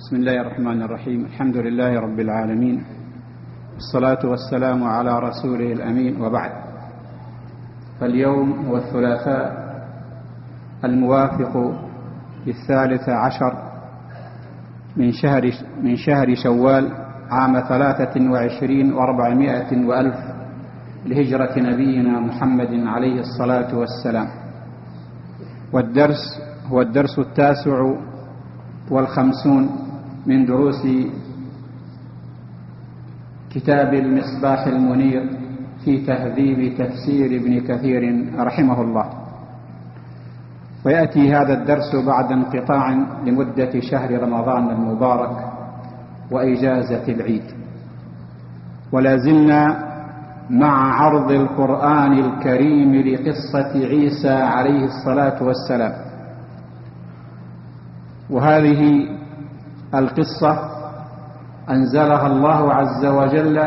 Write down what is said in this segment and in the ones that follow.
بسم الله الرحمن الرحيم. الحمد لله رب العالمين، والصلاة والسلام على رسوله الأمين، وبعد. فاليوم هو الثلاثاء الموافق 13 من شهر شوال عام 23 و400 وألف لهجرة نبينا محمد عليه الصلاة والسلام. والدرس هو الدرس 59 من دروس كتاب المصباح المنير في تهذيب تفسير ابن كثير رحمه الله. ويأتي هذا الدرس بعد انقطاع لمدة شهر رمضان المبارك وإجازة العيد، ولا زلنا مع عرض القرآن الكريم لقصة عيسى عليه الصلاة والسلام. وهذه القصة أنزلها الله عز وجل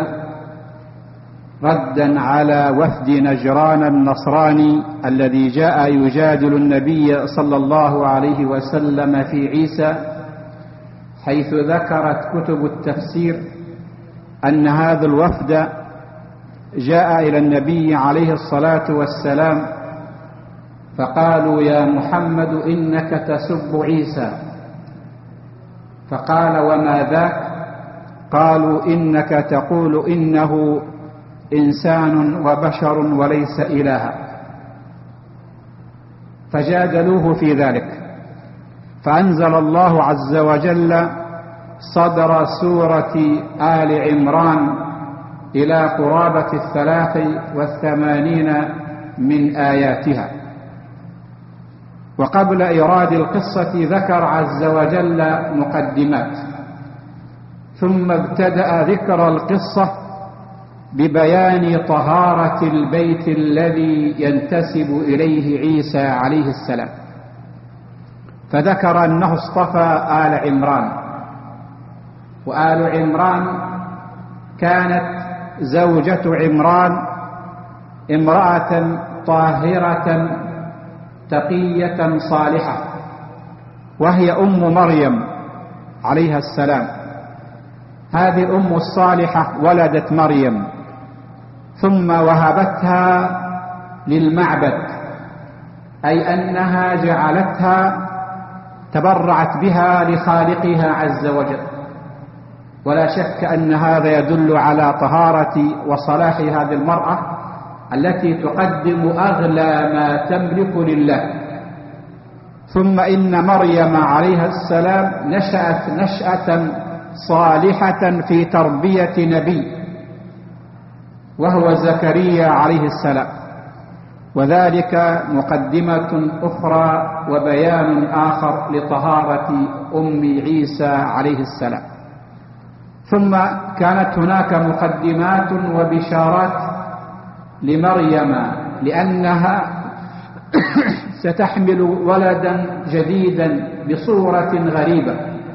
ردا على وفد نجران النصراني الذي جاء يجادل النبي صلى الله عليه وسلم في عيسى، حيث ذكرت كتب التفسير أن هذا الوفد جاء إلى النبي عليه الصلاة والسلام فقالوا: يا محمد إنك تسب عيسى. فقال: وما ذاك؟ قالوا: إنك تقول إنه إنسان وبشر وليس إلها. فجادلوه في ذلك، فأنزل الله عز وجل صدر سورة آل عمران إلى قرابة 83 من آياتها. وقبل إيراد القصة ذكر عز وجل مقدمات، ثم ابتدأ ذكر القصة ببيان طهارة البيت الذي ينتسب إليه عيسى عليه السلام، فذكر أنه اصطفى آل عمران. وآل عمران كانت زوجة عمران امرأة طاهرة تقية صالحة، وهي أم مريم عليها السلام. هذه الأم الصالحة ولدت مريم ثم وهبتها للمعبد، أي أنها جعلتها تبرعت بها لخالقها عز وجل. ولا شك أن هذا يدل على طهارة وصلاح هذه المرأة التي تقدم أغلى ما تملك لله. ثم إن مريم عليها السلام نشأت نشأة صالحة في تربية نبي، وهو زكريا عليه السلام، وذلك مقدمة أخرى وبيان آخر لطهارة أم عيسى عليه السلام. ثم كانت هناك مقدمات وبشارات لمريم لأنها ستحمل ولدا جديدا بصورة غريبة،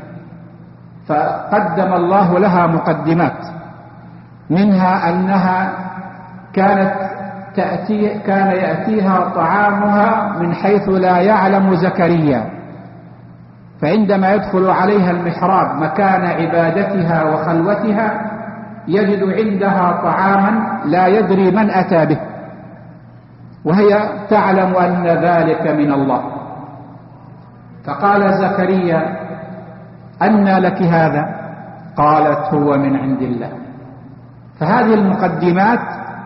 فقدم الله لها مقدمات، منها أنها كان يأتيها طعامها من حيث لا يعلم زكريا، فعندما يدخل عليها المحراب مكان عبادتها وخلوتها يجد عندها طعاما لا يدري من أتى به، وهي تعلم أن ذلك من الله. فقال زكريا: أنى لك هذا؟ قالت: هو من عند الله. فهذه المقدمات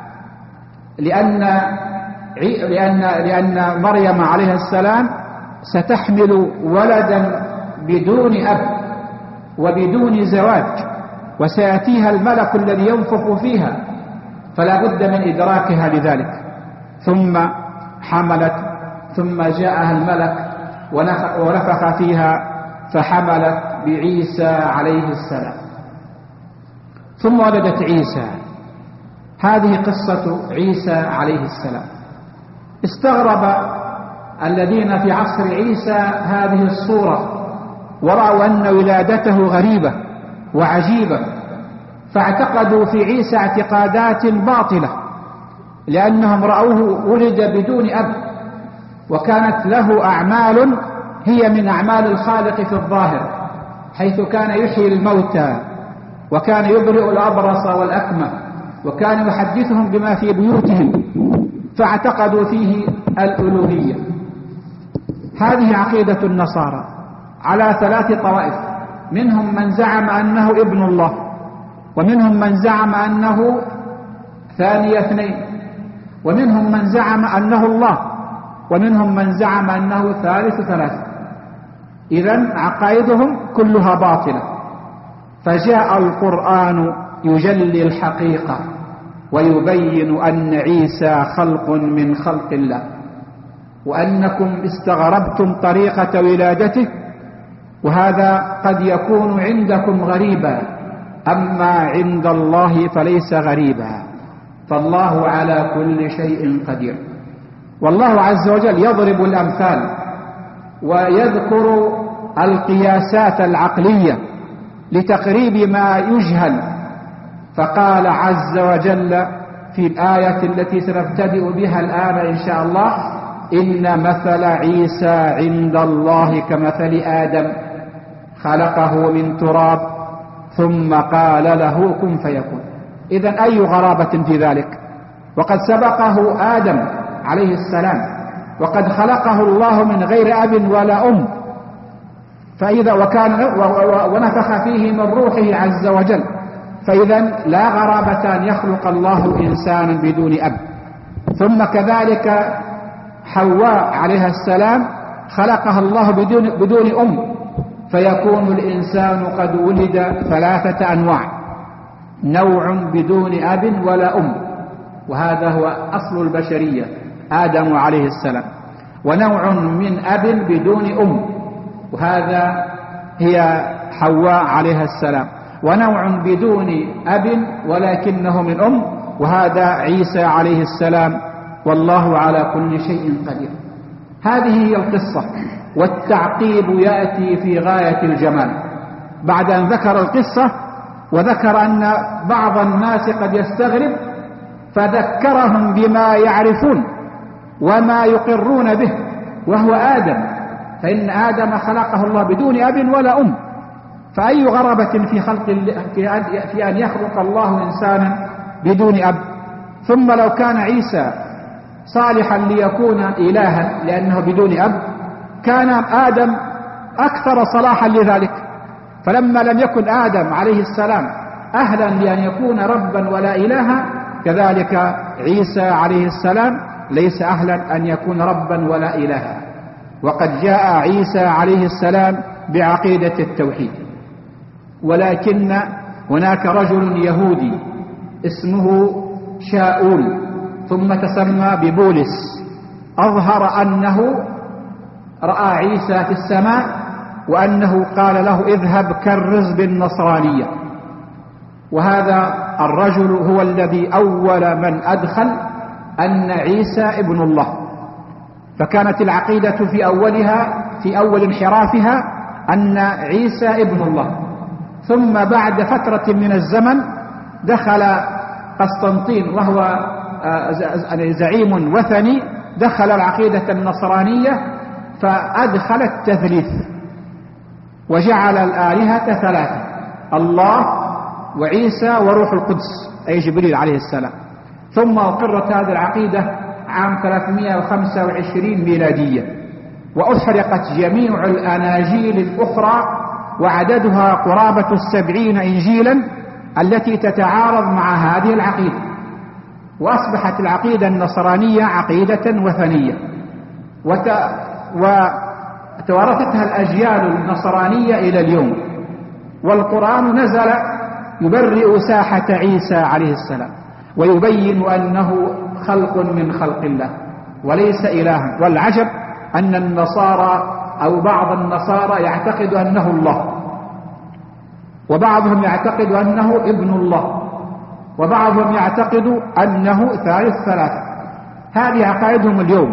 لأن مريم عليها السلام ستحمل ولدا بدون أب وبدون زواج، وسيأتيها الملك الذي ينفخ فيها، فلا بد من إدراكها لذلك. ثم حملت، ثم جاءها الملك ونفخ فيها فحملت بعيسى عليه السلام، ثم ولدت عيسى. هذه قصة عيسى عليه السلام. استغرب الذين في عصر عيسى هذه الصورة، ورأوا أن ولادته غريبة وعجيبة، فاعتقدوا في عيسى اعتقادات باطلة، لأنهم رأوه ولد بدون أب، وكانت له أعمال هي من أعمال الخالق في الظاهر، حيث كان يحيي الموتى وكان يبرئ الأبرص والأكمه وكان يحدثهم بما في بيوتهم، فاعتقدوا فيه الألوهية. هذه عقيدة النصارى على 3 طوائف، منهم من زعم أنه ابن الله، ومنهم من زعم أنه ثاني 2، ومنهم من زعم أنه الله، ومنهم من زعم أنه ثالث 3. إذن عقائدهم كلها باطلة. فجاء القرآن يجلي الحقيقة ويبين أن عيسى خلق من خلق الله، وأنكم استغربتم طريقة ولادته، وهذا قد يكون عندكم غريبا، أما عند الله فليس غريبا، فالله على كل شيء قدير. والله عز وجل يضرب الأمثال ويذكر القياسات العقلية لتقريب ما يجهل، فقال عز وجل في الآية التي سنبتدئ بها الآن إن شاء الله: إن مثل عيسى عند الله كمثل آدم خلقه من تراب ثم قال له كن فيكون. إذن أي غرابة في ذلك؟ وقد سبقه آدم عليه السلام، وقد خلقه الله من غير أب ولا أم، فإذا ونفخ فيه من روحه عز وجل، فإذا لا غرابة أن يخلق الله إنسانا بدون أب. ثم كذلك حواء عليها السلام خلقها الله بدون أم، فيكون الإنسان قد ولد 3 أنواع: نوع بدون أب ولا أم، وهذا هو أصل البشرية آدم عليه السلام، ونوع من أب بدون أم، وهذا هي حواء عليها السلام، ونوع بدون أب ولكنه من أم، وهذا عيسى عليه السلام، والله على كل شيء قدير. هذه هي القصة، والتعقيب يأتي في غاية الجمال بعد أن ذكر القصة وذكر أن بعض الناس قد يستغرب، فذكرهم بما يعرفون وما يقرون به، وهو آدم، فإن آدم خلقه الله بدون أب ولا أم، فأي غرابة في أن يخلق الله إنسانا بدون أب؟ ثم لو كان عيسى صالحا ليكون إلها لأنه بدون أب، كان آدم أكثر صلاحا لذلك، فلما لم يكن آدم عليه السلام أهلا لأن يكون ربا ولا إلها، كذلك عيسى عليه السلام ليس أهلا أن يكون ربا ولا إلها. وقد جاء عيسى عليه السلام بعقيدة التوحيد، ولكن هناك رجل يهودي اسمه شاؤول ثم تسمى ببولس، أظهر أنه رأى عيسى في السماء، وأنه قال له اذهب كرز بالنصرانية. وهذا الرجل هو الذي أول من أدخل أن عيسى ابن الله، فكانت العقيدة في أول انحرافها أن عيسى ابن الله. ثم بعد فترة من الزمن دخل قسطنطين وهو زعيم وثني، دخل العقيدة النصرانية فأدخل التثليث وجعل الآلهة 3: الله وعيسى وروح القدس أي جبريل عليه السلام. ثم أقرت هذه العقيدة عام 325 ميلادية، وأحرقت جميع الأناجيل الأخرى، وعددها قرابة 70 إنجيلا التي تتعارض مع هذه العقيدة، وأصبحت العقيدة النصرانية عقيدة وثنية، وتوارثتها الأجيال النصرانية إلى اليوم. والقرآن نزل يبرئ ساحة عيسى عليه السلام، ويبين أنه خلق من خلق الله وليس إلها. والعجب أن النصارى أو بعض النصارى يعتقد أنه الله، وبعضهم يعتقد أنه ابن الله، وبعضهم يعتقد أنه ثالث 3. هذه عقائدهم اليوم،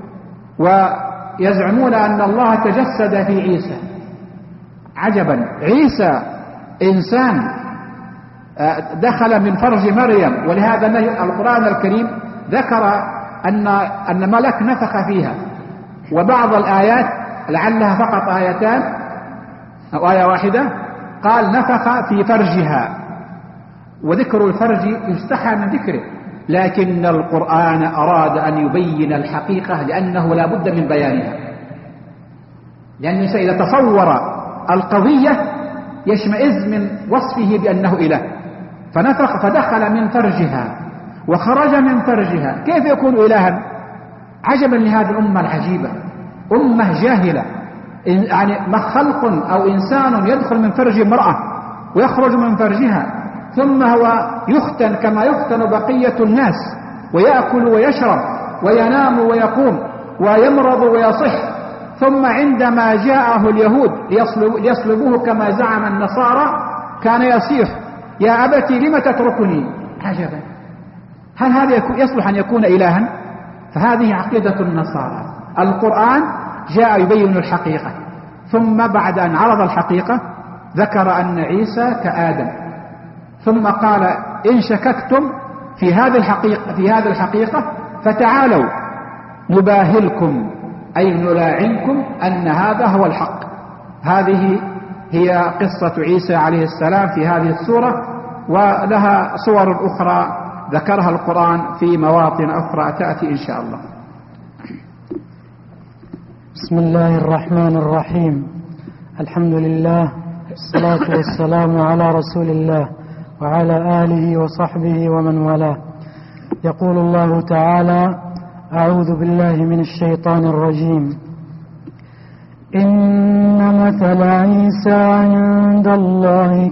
ويزعمون أن الله تجسد في عيسى. عجبا، عيسى إنسان دخل من فرج مريم، ولهذا القرآن الكريم ذكر أن ملك نفخ فيها، وبعض الآيات لعلها فقط 2 أو آية واحدة قال نفخ في فرجها، وذكر الفرج يستحى من ذكره، لكن القرآن أراد أن يبين الحقيقة لأنه لا بد من بيانها، لأن الإنسان إذا تصور القضية يشمئز من وصفه بأنه إله. فنفخ فدخل من فرجها وخرج من فرجها، كيف يكون إلها؟ عجبا لهذه الأمة العجيبة، أمة جاهلة، يعني خلق أو إنسان يدخل من فرج امرأة ويخرج من فرجها، ثم هو يختن كما يختن بقية الناس، ويأكل ويشرب وينام ويقوم ويمرض ويصح، ثم عندما جاءه اليهود ليصلبوه كما زعم النصارى كان يصيح يا أبتي لم تتركني. عجبا، هل هذا يصلح أن يكون إلها؟ فهذه عقيدة النصارى. القرآن جاء يبين الحقيقة، ثم بعد أن عرض الحقيقة ذكر أن عيسى كآدم، ثم قال إن شككتم في هذه الحقيقة فتعالوا نباهلكم، أي نلاعنكم أن هذا هو الحق. هذه هي قصة عيسى عليه السلام في هذه السورة، ولها صور أخرى ذكرها القرآن في مواطن أخرى تأتي إن شاء الله. بسم الله الرحمن الرحيم. الحمد لله، والصلاة والسلام على رسول الله وعلى آله وصحبه ومن والاه. يقول الله تعالى: أعوذ بالله من الشيطان الرجيم. إن مثل عيسى عند الله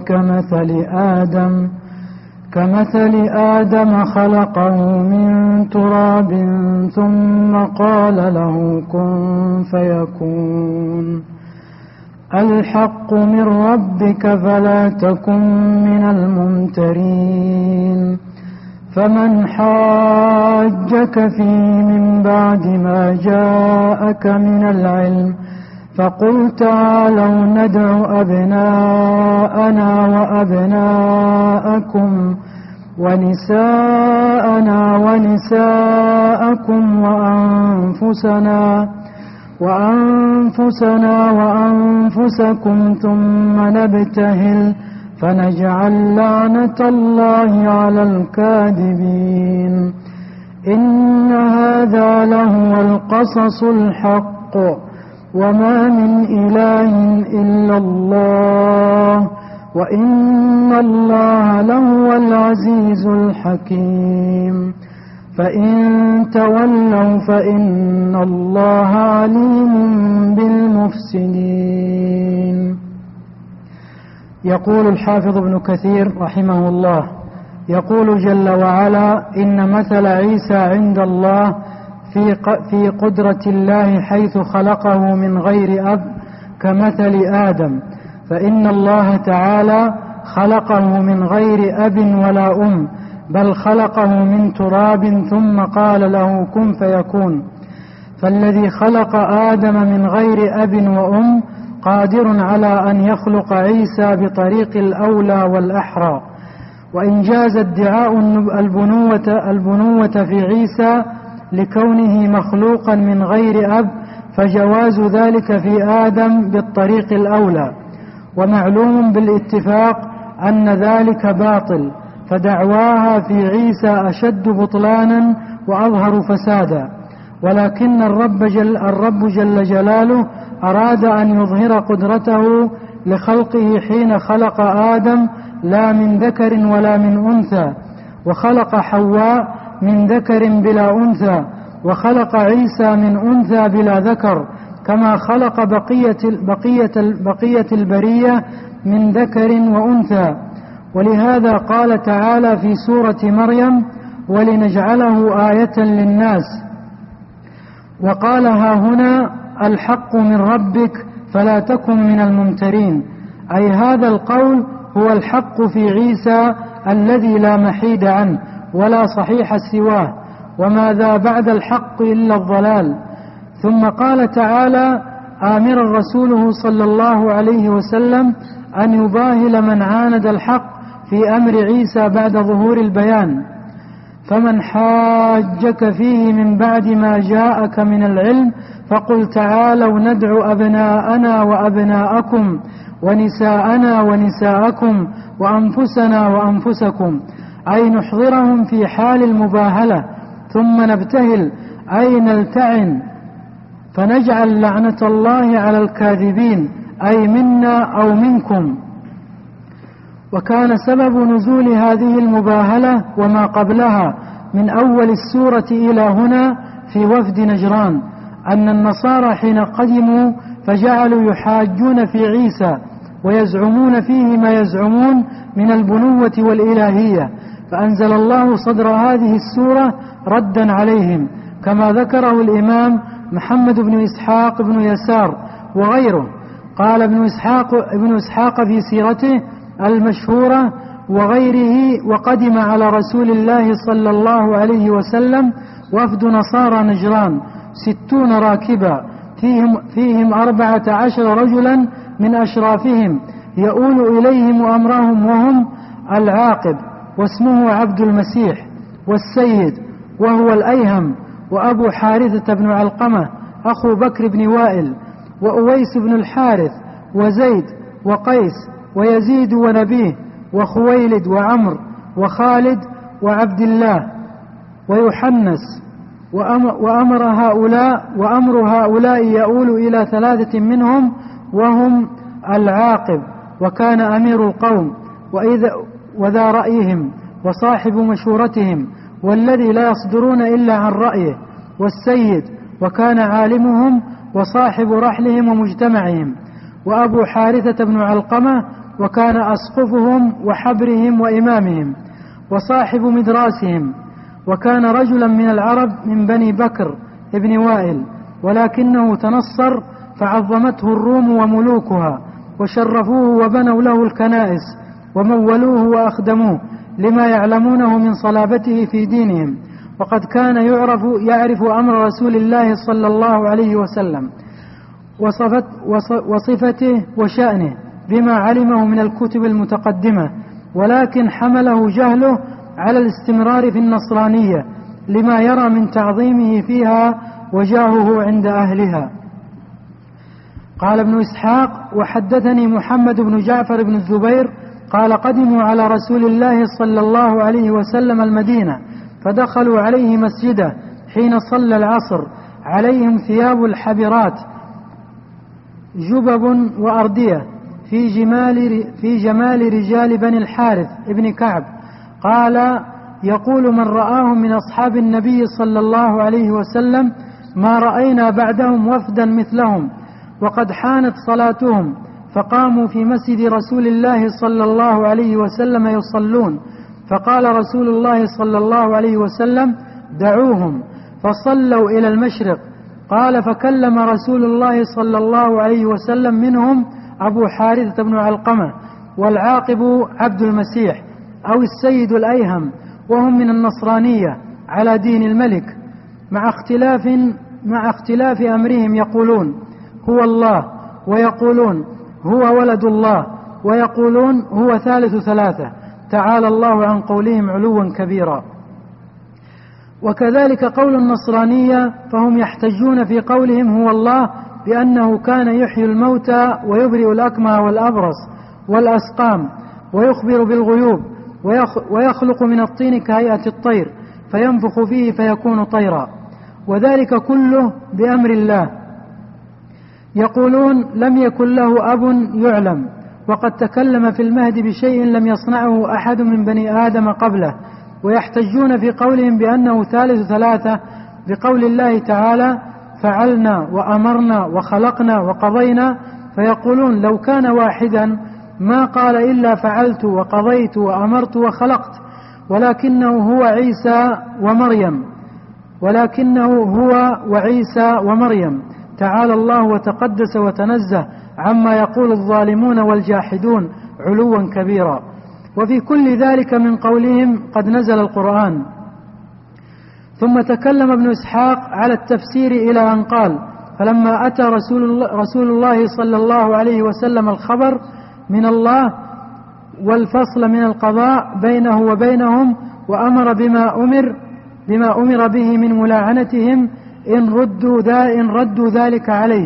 كمثل آدم خلقه من تراب ثم قال له كن فيكون. الحق من ربك فلا تكن من الممترين. فمن حاجك فيه من بعد ما جاءك من العلم فقل تعالوا ندع أبناءنا وأبناءكم ونساءنا ونساءكم وأنفسنا وأنفسكم ثم نبتهل فنجعل لعنة الله على الكاذبين. إن هذا لهو القصص الحق وما من إله إلا الله وإن الله لهو العزيز الحكيم. فإن تولوا فإن الله عليم بالمفسدين. يقول الحافظ ابن كثير رحمه الله: يقول جل وعلا: إن مثل عيسى عند الله في قدرة الله حيث خلقه من غير أب كمثل آدم، فإن الله تعالى خلقه من غير أب ولا أم، بل خلقه من تراب ثم قال له كن فيكون. فالذي خلق آدم من غير أب وأم قادر على أن يخلق عيسى بطريق الأولى والأحرى. وإن جاز ادعاء البنوة في عيسى لكونه مخلوقا من غير أب فجواز ذلك في آدم بالطريق الأولى، ومعلوم بالاتفاق أن ذلك باطل، فدعواها في عيسى أشد بطلانا وأظهر فسادا. ولكن الرب جل جلاله أراد أن يظهر قدرته لخلقه حين خلق آدم لا من ذكر ولا من أنثى، وخلق حواء من ذكر بلا أنثى، وخلق عيسى من أنثى بلا ذكر، كما خلق بقية البرية من ذكر وأنثى. ولهذا قال تعالى في سورة مريم: ولنجعله آية للناس. وقالها هنا: الحق من ربك فلا تكن من الممترين، أي هذا القول هو الحق في عيسى الذي لا محيد عنه ولا صحيح سواه، وماذا بعد الحق إلا الضلال. ثم قال تعالى آمرا رسوله صلى الله عليه وسلم أن يباهل من عاند الحق في أمر عيسى بعد ظهور البيان، فمن حاجك فيه من بعد ما جاءك من العلم فقل تعالوا ندعو أبناءنا وأبناءكم ونساءنا ونساءكم وأنفسنا وأنفسكم، أي نحضرهم في حال المباهلة، ثم نبتهل أي نلتعن، فنجعل لعنة الله على الكاذبين، أي منا أو منكم. وكان سبب نزول هذه المباهلة وما قبلها من أول السورة إلى هنا في وفد نجران، أن النصارى حين قدموا فجعلوا يحاجون في عيسى ويزعمون فيه ما يزعمون من البنوة والإلهية، فأنزل الله صدر هذه السورة ردا عليهم، كما ذكره الإمام محمد بن إسحاق بن يسار وغيره. قال ابن إسحاق في سيرته المشهورة وغيره: وقدم على رسول الله صلى الله عليه وسلم وفد نصارى نجران 60 راكبا، فيهم 14 رجلا من أشرافهم يؤول إليهم أمرهم، وهم العاقب واسمه عبد المسيح، والسيد وهو الأيهم، وأبو حارثة بن علقمة أخو بكر بن وائل، وأويس بن الحارث، وزيد، وقيس، ويزيد، ونبيه، وخويلد، وعمر، وخالد، وعبد الله، ويحنس. وأمر هؤلاء يؤول إلى 3 منهم، وهم العاقب وكان أمير القوم وذا رأيهم وصاحب مشورتهم، والذي لا يصدرون إلا عن رأيه، والسيد وكان عالمهم وصاحب رحلهم ومجتمعهم، وأبو حارثة بن علقمة وكان أسقفهم وحبرهم وإمامهم وصاحب مدراسهم، وكان رجلا من العرب من بني بكر ابن وائل، ولكنه تنصر فعظمته الروم وملوكها، وشرفوه وبنوا له الكنائس ومولوه وأخدموه لما يعلمونه من صلابته في دينهم، وقد كان يعرف أمر رسول الله صلى الله عليه وسلم وصفته وشأنه بما علمه من الكتب المتقدمة، ولكن حمله جهله على الاستمرار في النصرانية لما يرى من تعظيمه فيها وجاهه عند أهلها. قال ابن إسحاق: وحدثني محمد بن جعفر بن الزبير قال: قدموا على رسول الله صلى الله عليه وسلم المدينة، فدخلوا عليه مسجده حين صلى العصر، عليهم ثياب الحبرات جبب وأردية في جمال رجال بني الحارث ابن كعب. قال: يقول من رآهم من أصحاب النبي صلى الله عليه وسلم: ما رأينا بعدهم وفدا مثلهم، وقد حانت صلاتهم، فقاموا في مسجد رسول الله صلى الله عليه وسلم يصلون، فقال رسول الله صلى الله عليه وسلم: دعوهم، فصلوا إلى المشرق. قال: فكلم رسول الله صلى الله عليه وسلم منهم أبو حارثة بن علقمة، والعاقب عبد المسيح أو السيد الأيهم، وهم من النصرانية على دين الملك، مع اختلاف أمرهم، يقولون هو الله، ويقولون هو ولد الله، ويقولون هو ثالث ثلاثة، تعالى الله عن قولهم علوا كبيرا. وكذلك قول النصرانية، فهم يحتجون في قولهم هو الله بأنه كان يحيي الموتى ويبرئ الأكمى والأبرص والأسقام ويخبر بالغيوب ويخلق من الطين كهيئة الطير فينفخ فيه فيكون طيرا، وذلك كله بأمر الله. يقولون لم يكن له أب يعلم، وقد تكلم في المهد بشيء لم يصنعه أحد من بني آدم قبله، ويحتجون في قولهم بأنه ثالث ثلاثة بقول الله تعالى: فعلنا وأمرنا وخلقنا وقضينا، فيقولون لو كان واحدا ما قال إلا فعلت وقضيت وأمرت وخلقت، ولكنه هو وعيسى ومريم، تعالى الله وتقدس وتنزه عما يقول الظالمون والجاحدون علوا كبيرا. وفي كل ذلك من قولهم قد نزل القرآن. ثم تكلم ابن إسحاق على التفسير إلى أن قال: فلما أتى رسول الله صلى الله عليه وسلم الخبر من الله والفصل من القضاء بينه وبينهم وأمر بما أمر به من ملاعنتهم إن ردوا ذلك عليه.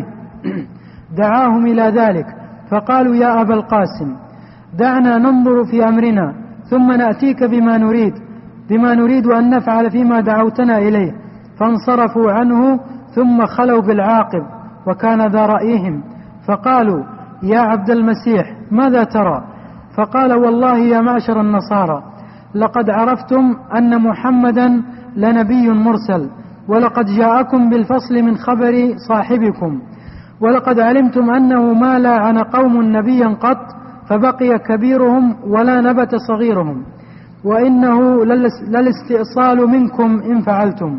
دعاهم إلى ذلك فقالوا يا أبا القاسم دعنا ننظر في أمرنا ثم نأتيك بما نريد أن نفعل فيما دعوتنا إليه. فانصرفوا عنه ثم خلوا بالعاقب وكان ذا رأيهم، فقالوا يا عبد المسيح ماذا ترى؟ فقال والله يا معشر النصارى لقد عرفتم أن محمدا لنبي مرسل، ولقد جاءكم بالفصل من خبر صاحبكم، ولقد علمتم أنه ما لاعن قوم نبيا قط فبقي كبيرهم ولا نبت صغيرهم، وإنه للاستئصال منكم إن فعلتم،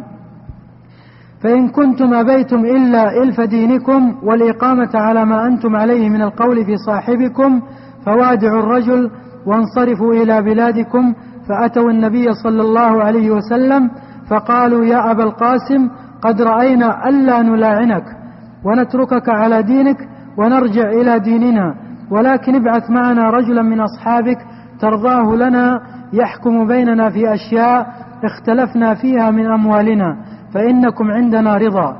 فإن كنتم أبيتم إلا إلف دينكم والإقامة على ما أنتم عليه من القول في صاحبكم فوادعوا الرجل وانصرفوا إلى بلادكم. فأتوا النبي صلى الله عليه وسلم فقالوا يا أبا القاسم قد رأينا ألا نلاعنك ونتركك على دينك ونرجع إلى ديننا، ولكن ابعث معنا رجلا من أصحابك ترضاه لنا يحكم بيننا في أشياء اختلفنا فيها من أموالنا فإنكم عندنا رضا.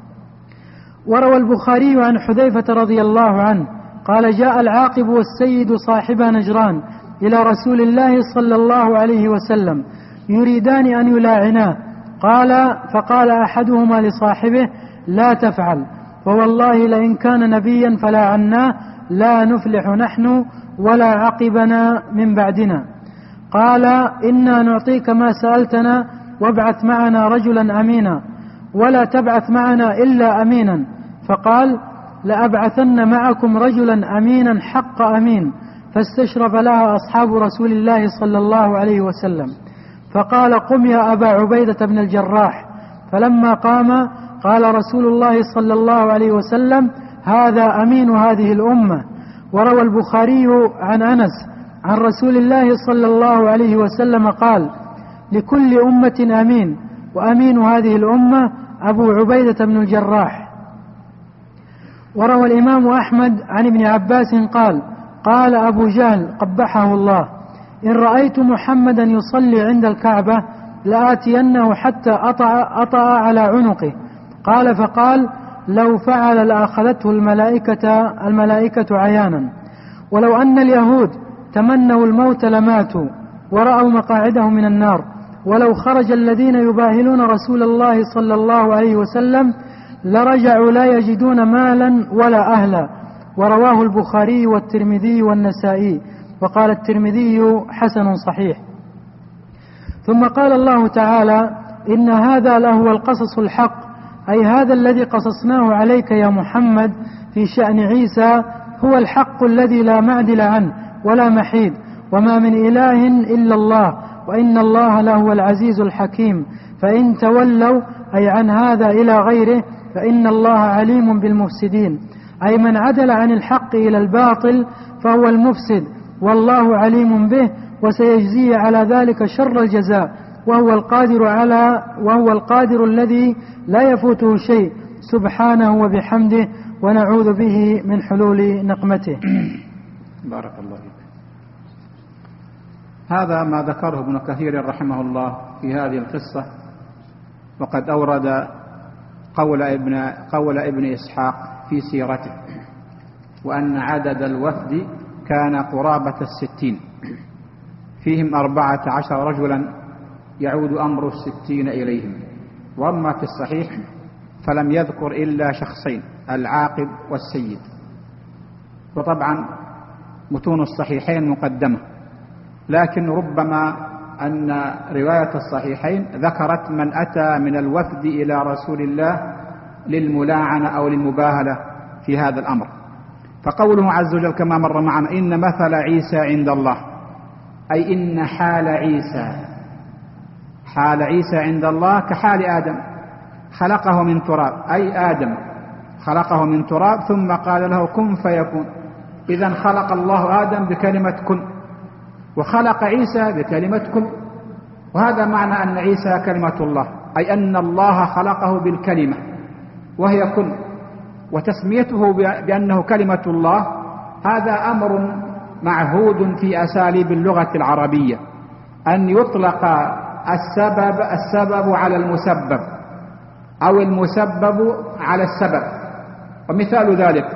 وروى البخاري عن حذيفة رضي الله عنه قال جاء العاقب والسيد صاحبا نجران إلى رسول الله صلى الله عليه وسلم يريدان أن يلاعناه، فقال أحدهما لصاحبه لا تفعل، فوالله لئن كان نبيا فلاعناه لا نفلح نحن ولا عقبنا من بعدنا. قال إنا نعطيك ما سألتنا وابعث معنا رجلا أمينا ولا تبعث معنا إلا أمينا. فقال لأبعثن معكم رجلا أمينا حق أمين، فاستشرف لها أصحاب رسول الله صلى الله عليه وسلم. فقال قم يا أبا عبيدة بن الجراح، فلما قام قال رسول الله صلى الله عليه وسلم هذا أمين هذه الأمة. وروى البخاري عن أنس عن رسول الله صلى الله عليه وسلم قال لكل أمة أمين، وأمين هذه الأمة أبو عبيدة بن الجراح. وروى الإمام أحمد عن ابن عباس قال أبو جهل قبحه الله إن رأيت محمدا يصلي عند الكعبة لآتينه حتى أطأ على عنقه. فقال لو فعل لأخذته الملائكة عيانا. ولو أن اليهود تمنوا الموت لماتوا ورأوا مقاعدهم من النار. ولو خرج الذين يباهلون رسول الله صلى الله عليه وسلم لرجعوا لا يجدون مالا ولا أهلا. ورواه البخاري والترمذي والنسائي، وقال الترمذي حسن صحيح. ثم قال الله تعالى إن هذا لهو القصص الحق، أي هذا الذي قصصناه عليك يا محمد في شأن عيسى هو الحق الذي لا معدل عنه ولا محيد، وما من إله إلا الله، وإن الله لهو العزيز الحكيم. فإن تولوا أي عن هذا إلى غيره فإن الله عليم بالمفسدين، أي من عدل عن الحق إلى الباطل فهو المفسد، والله عليم به وسيجزيه على ذلك شر الجزاء، وهو القادر الذي لا يفوته شيء سبحانه وبحمده، ونعوذ به من حلول نقمته. بارك الله فيك. هذا ما ذكره ابن كثير رحمه الله في هذه القصة، وقد أورد قول ابن إسحاق في سيرته، وأن عدد الوفد كان قرابة 60، فيهم 14 رجلا يعود أمر 60 إليهم. وأما في الصحيح فلم يذكر إلا شخصين، العاقب والسيد. وطبعا متون الصحيحين مقدمة، لكن ربما أن رواية الصحيحين ذكرت من أتى من الوفد إلى رسول الله للملاعنة أو للمباهلة في هذا الأمر. فقوله عز وجل كما مر معنا إن مثل عيسى عند الله، أي إن حال عيسى عند الله كحال آدم، خلقه من تراب، أي آدم خلقه من تراب ثم قال له كن فيكون. إذن خلق الله آدم بكلمة كن، وخلق عيسى بكلمة كن، وهذا معنى أن عيسى كلمة الله، أي أن الله خلقه بالكلمة وهي كن. وتسميته بأنه كلمة الله هذا أمر معهود في أساليب اللغة العربية، أن يطلق السبب على المسبب أو المسبب على السبب. ومثال ذلك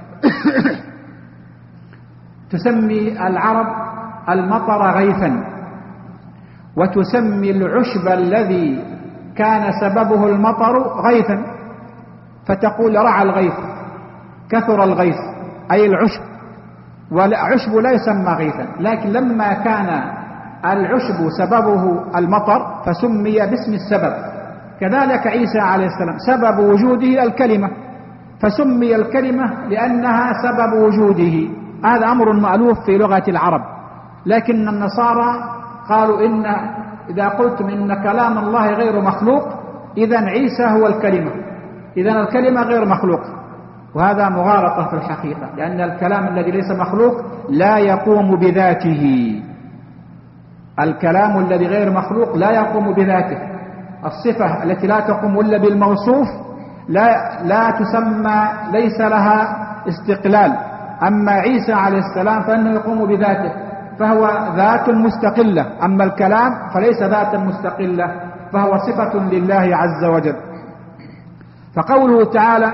تسمي العرب المطر غيثا، وتسمي العشب الذي كان سببه المطر غيثا، فتقول رعى الغيث، كثر الغيث، أي العشب. والعشب لا يسمى غيثا، لكن لما كان العشب سببه المطر فسمي باسم السبب. كذلك عيسى عليه السلام سبب وجوده الكلمة، فسمي الكلمة لأنها سبب وجوده. هذا أمر مألوف في لغة العرب. لكن النصارى قالوا إذا قلتم إن كلام الله غير مخلوق إذن عيسى هو الكلمة، إذن الكلمة غير مخلوق. وهذا مغالطة في الحقيقة، لأن الكلام الذي ليس مخلوق لا يقوم بذاته. الكلام الذي غير مخلوق لا يقوم بذاته. الصفة التي لا تقوم إلا بالموصوف لا تسمى، ليس لها استقلال. أما عيسى عليه السلام فإنه يقوم بذاته، فهو ذات مستقلة. أما الكلام فليس ذاتا مستقلة، فهو صفة لله عز وجل. فقوله تعالى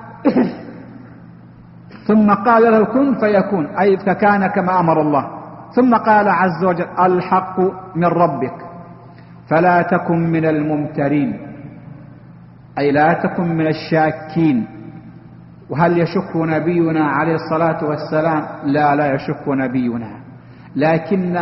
ثم قال له كن فيكون، أي فكان كما أمر الله. ثم قال عز وجل الحق من ربك فلا تكن من الممترين، أي لا تكن من الشاكين. وهل يشك نبينا عليه الصلاة والسلام؟ لا يشك نبينا، لكن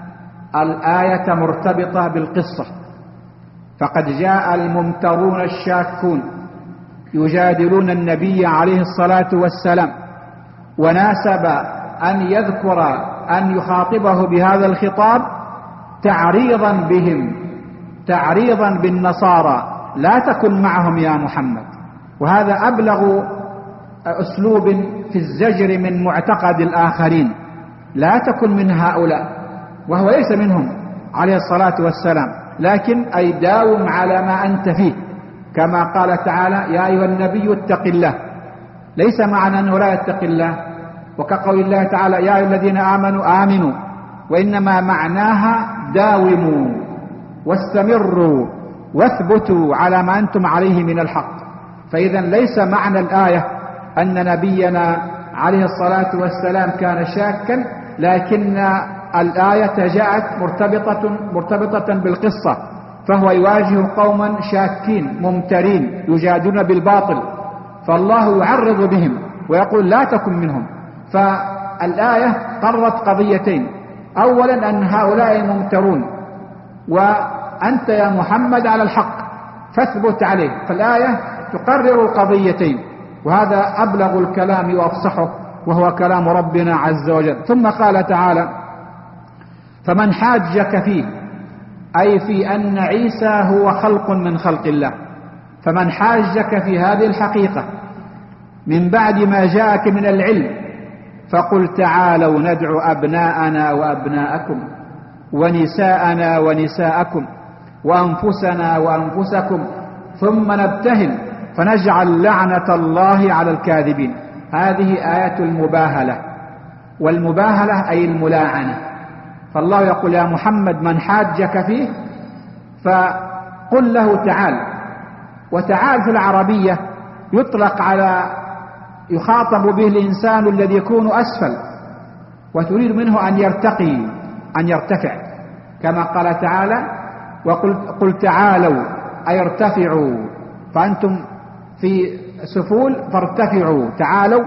الآية مرتبطة بالقصة. فقد جاء الممترون الشاكون يجادلون النبي عليه الصلاة والسلام، وناسب أن يذكر أن يخاطبه بهذا الخطاب تعريضا بهم، تعريضا بالنصارى، لا تكن معهم يا محمد. وهذا أبلغ أسلوب في الزجر من معتقد الآخرين، لا تكن من هؤلاء، وهو ليس منهم عليه الصلاة والسلام، لكن أي داوم على ما أنت فيه، كما قال تعالى يا أيها النبي اتق الله. ليس معنى أنه لا يتق الله، وكقول الله تعالى يا أيها الذين آمنوا آمنوا، وإنما معناها داوموا واستمروا واثبتوا على ما أنتم عليه من الحق. فإذا ليس معنى الآية أن نبينا عليه الصلاة والسلام كان شاكا، لكن الآية جاءت مرتبطة بالقصة، فهو يواجه قوما شاكين ممترين يجادلون بالباطل، فالله يعرض بهم ويقول لا تكن منهم. فالآية قررت قضيتين: أولا أن هؤلاء ممترون، وأنت يا محمد على الحق فاثبت عليه. فالآية تقرر القضيتين، وهذا أبلغ الكلام وأفصحه، وهو كلام ربنا عز وجل. ثم قال تعالى فمن حاجك فيه، أي في أن عيسى هو خلق من خلق الله. فمن حاجك في هذه الحقيقة من بعد ما جاءك من العلم فقل تعالوا ندعو أبناءنا وأبناءكم ونساءنا ونساءكم وأنفسنا وأنفسكم ثم نبتهل فنجعل لعنة الله على الكاذبين. هذه آية المباهلة، والمباهلة أي الملاعنة. فالله يقول يا محمد من حاجك فيه فقل له تعال. وتعال في العربية يطلق على يخاطب به الإنسان الذي يكون أسفل وتريد منه أن يرتقي، أن يرتفع، كما قال تعالى وقل تعالوا أي ارتفعوا، فأنتم في سفول فارتفعوا. تعالوا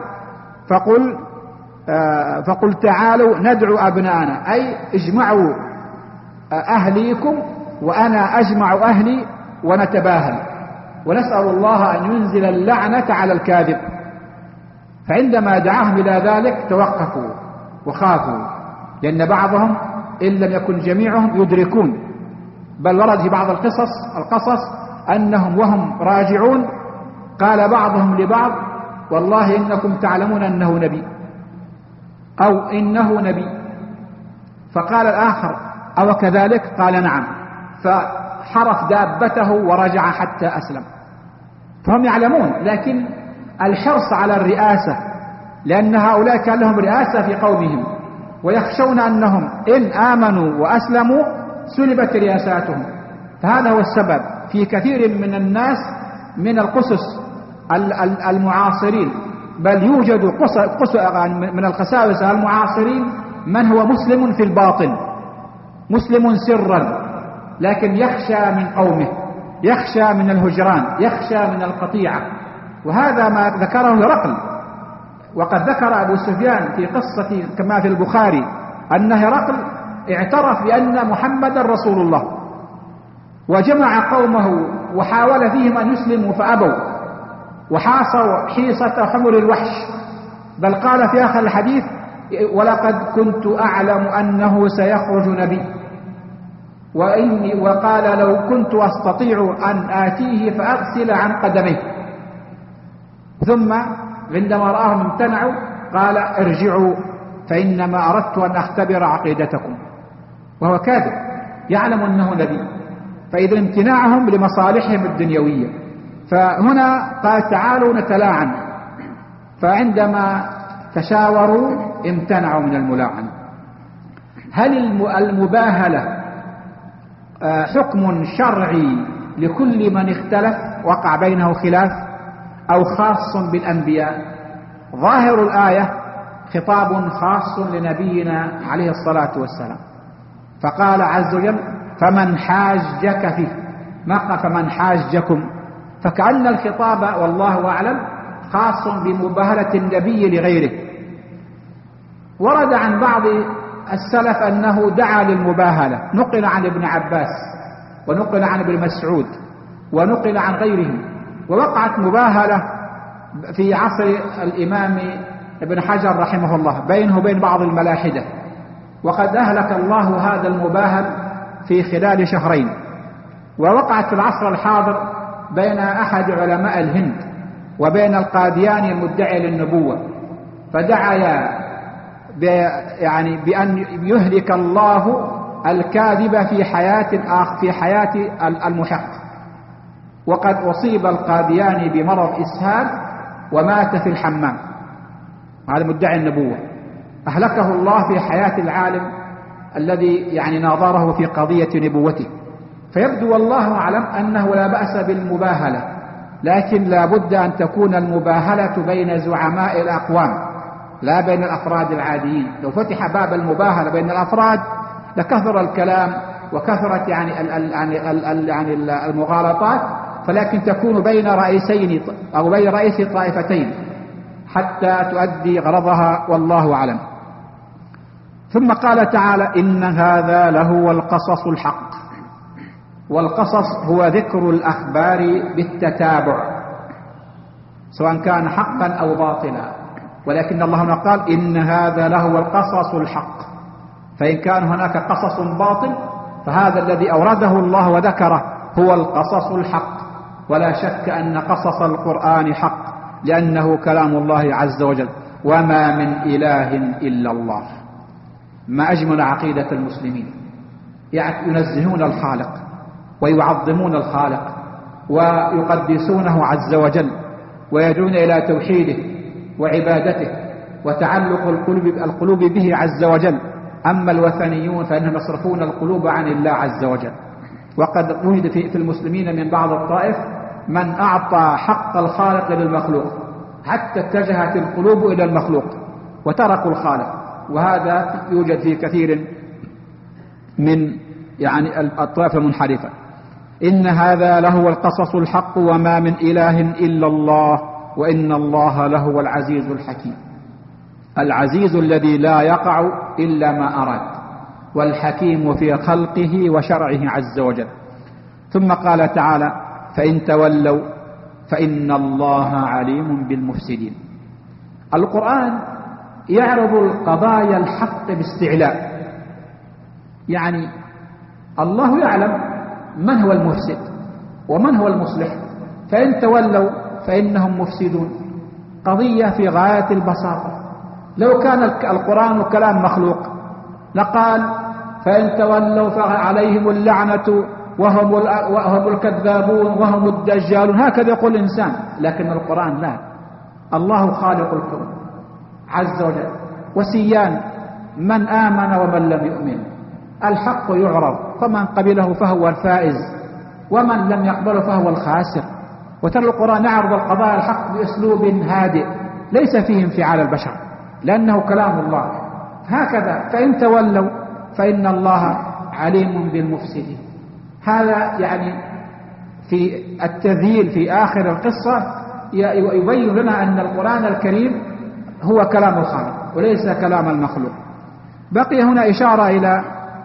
فقل تعالوا ندعو أبناءنا، أي اجمعوا أهليكم وأنا أجمع أهلي ونتباهل، ونسأل الله أن ينزل اللعنة على الكاذب. فعندما دعاهم إلى ذلك توقفوا وخافوا، لأن بعضهم إن لم يكن جميعهم يدركون، بل ورد في بعض القصص أنهم وهم راجعون قال بعضهم لبعض والله إنكم تعلمون أنه نبي أو إنه نبي، فقال الآخر أو كذلك؟ قال نعم، فحرف دابته ورجع حتى أسلم. فهم يعلمون، لكن الحرص على الرئاسة، لأن هؤلاء كان لهم رئاسة في قومهم، ويخشون أنهم إن آمنوا وأسلموا سلبت رياساتهم. فهذا هو السبب في كثير من الناس من القسس المعاصرين، بل يوجد من الخسائس المعاصرين من هو مسلم في الباطن، مسلم سرا، لكن يخشى من قومه، يخشى من الهجران، يخشى من القطيعة. وهذا ما ذكره هرقل. وقد ذكر أبو سفيان في قصة كما في البخاري أن هرقل اعترف بأن محمدا رسول الله، وجمع قومه وحاول فيهم أن يسلموا فأبوا، وحاصوا حيصة حمر الوحش، بل قال في آخر الحديث: ولقد كنت أعلم أنه سيخرج نبي، وقال: لو كنت أستطيع أن آتيه فأغسل عن قدميه. ثم عندما رآهم امتنعوا قال: ارجعوا فإنما أردت أن أختبر عقيدتكم. وهو كاذب، يعلم أنه نبي، فإذا امتناعهم لمصالحهم الدنيوية. فهنا قال: تعالوا نتلاعن. فعندما تشاوروا امتنعوا من الملاعنة. هل المباهلة حكم شرعي لكل من اختلف وقع بينه خلاف، أو خاص بالأنبياء؟ ظاهر الآية خطاب خاص لنبينا عليه الصلاة والسلام، فقال عز وجل: فمن حاجك فيه، ما قال فمن حاجكم، فكأن الخطاب والله أعلم خاص بمباهلة النبي لغيره. ورد عن بعض السلف أنه دعا للمباهلة، نقل عن ابن عباس، ونقل عن ابن مسعود، ونقل عن غيرهم. ووقعت مباهلة في عصر الإمام ابن حجر رحمه الله بينه وبين بعض الملاحدة، وقد أهلك الله هذا المباهل في خلال شهرين. ووقعت في العصر الحاضر بين أحد علماء الهند وبين القادياني المدعي للنبوة، فدعا يعني بأن يهلك الله الكاذب في حياة المحق. وقد أصيب القادياني بمرض إسهال ومات في الحمام، هذا مدعي النبوة، أهلكه الله في حياة العالم الذي يعني ناظره في قضية نبوته. فيبدو والله أعلم أنه لا بأس بالمباهلة، لكن لا بد أن تكون المباهلة بين زعماء الأقوام لا بين الأفراد العاديين. لو فتح باب المباهلة بين الأفراد لكثر الكلام وكثرت يعني المغالطات، فلكن تكون بين رئيسين أو بين رئيس طائفتين حتى تؤدي غرضها، والله أعلم. ثم قال تعالى: إن هذا لهو القصص الحق. والقصص هو ذكر الأخبار بالتتابع سواء كان حقا أو باطلا، ولكن الله هنا قال: إن هذا لهو القصص الحق. فإن كان هناك قصص باطل فهذا الذي أورده الله وذكره هو القصص الحق. ولا شك أن قصص القرآن حق، لأنه كلام الله عز وجل: وما من إله إلا الله. ما أجمل عقيدة المسلمين، ينزهون الخالق ويعظمون الخالق ويقدسونه عز وجل، ويدعون إلى توحيده وعبادته وتعلق القلوب به عز وجل. أما الوثنيون فإنهم يصرفون القلوب عن الله عز وجل. وقد وجد في المسلمين من بعض الطائف من أعطى حق الخالق للمخلوق، حتى اتجهت القلوب إلى المخلوق وتركوا الخالق، وهذا يوجد في كثير من يعني الطائف المنحرفة. إن هذا لهو القصص الحق وما من إله إلا الله وإن الله لهو العزيز الحكيم. العزيز الذي لا يقع إلا ما أراد، والحكيم في خلقه وشرعه عز وجل. ثم قال تعالى: فإن تولوا فإن الله عليم بالمفسدين. القرآن يعرض القضايا الحق باستعلاء، يعني الله يعلم من هو المفسد ومن هو المصلح. فإن تولوا فإنهم مفسدون، قضية في غاية البساطة. لو كان القرآن كلام مخلوق لقال: فإن تولوا فعليهم اللعنة وهم الكذابون وهم الدجالون، هكذا يقول الإنسان. لكن القرآن لا، الله خالق الكون عز وجل، وسيان من آمن ومن لم يؤمن، الحق يعرض، فمن قبله فهو الفائز ومن لم يقبله فهو الخاسر. وترى القرآن يعرض القضايا الحق بأسلوب هادئ ليس فيه انفعال البشر لأنه كلام الله. هكذا فإن تولوا فإن الله عليم بالمفسدين. هذا يعني في التذييل في آخر القصة يبين لنا أن القرآن الكريم هو كلام الخالق وليس كلام المخلوق. بقي هنا إشارة إلى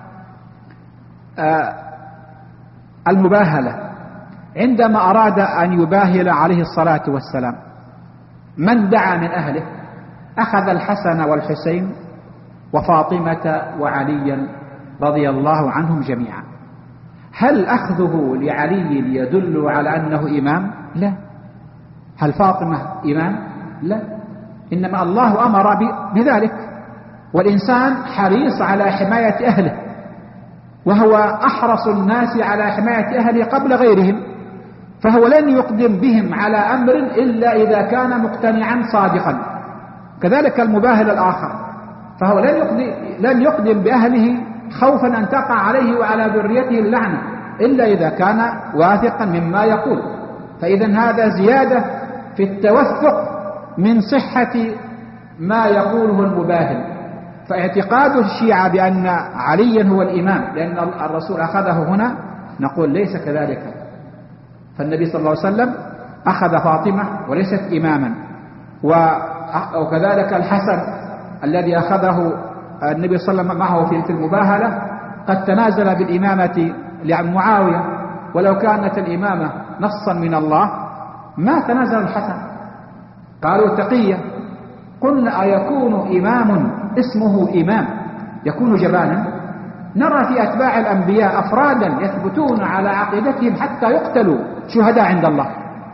المباهلة. عندما أراد أن يباهل عليه الصلاة والسلام من دعا من أهله أخذ الحسن والحسين وفاطمة وعليا رضي الله عنهم جميعا. هل أخذه لعلي يدل على أنه إمام؟ لا. هل فاطمة إمام؟ لا. إنما الله أمر بذلك، والإنسان حريص على حماية أهله، وهو أحرص الناس على حماية أهله قبل غيرهم، فهو لن يقدم بهم على أمر إلا إذا كان مقتنعا صادقا. كذلك المباهل الآخر، فهو لن يقدم بأهله خوفا أن تقع عليه وعلى ذريته اللعنة إلا إذا كان واثقا مما يقول. فإذا هذا زيادة في التوثق من صحة ما يقوله المباهل. فاعتقاد الشيعة بأن عليا هو الإمام لأن الرسول أخذه هنا، نقول ليس كذلك. فالنبي صلى الله عليه وسلم أخذ فاطمة وليست إماما، وكذلك الحسن الذي أخذه النبي صلى الله عليه وسلم معه في المباهلة قد تنازل بالإمامة لمعاوية، ولو كانت الإمامة نصا من الله ما تنازل الحسن. قالوا تقية. قلنا أيكون إمام اسمه إمام يكون جبانا؟ نرى في أتباع الأنبياء أفرادا يثبتون على عقيدتهم حتى يقتلوا شهداء عند الله،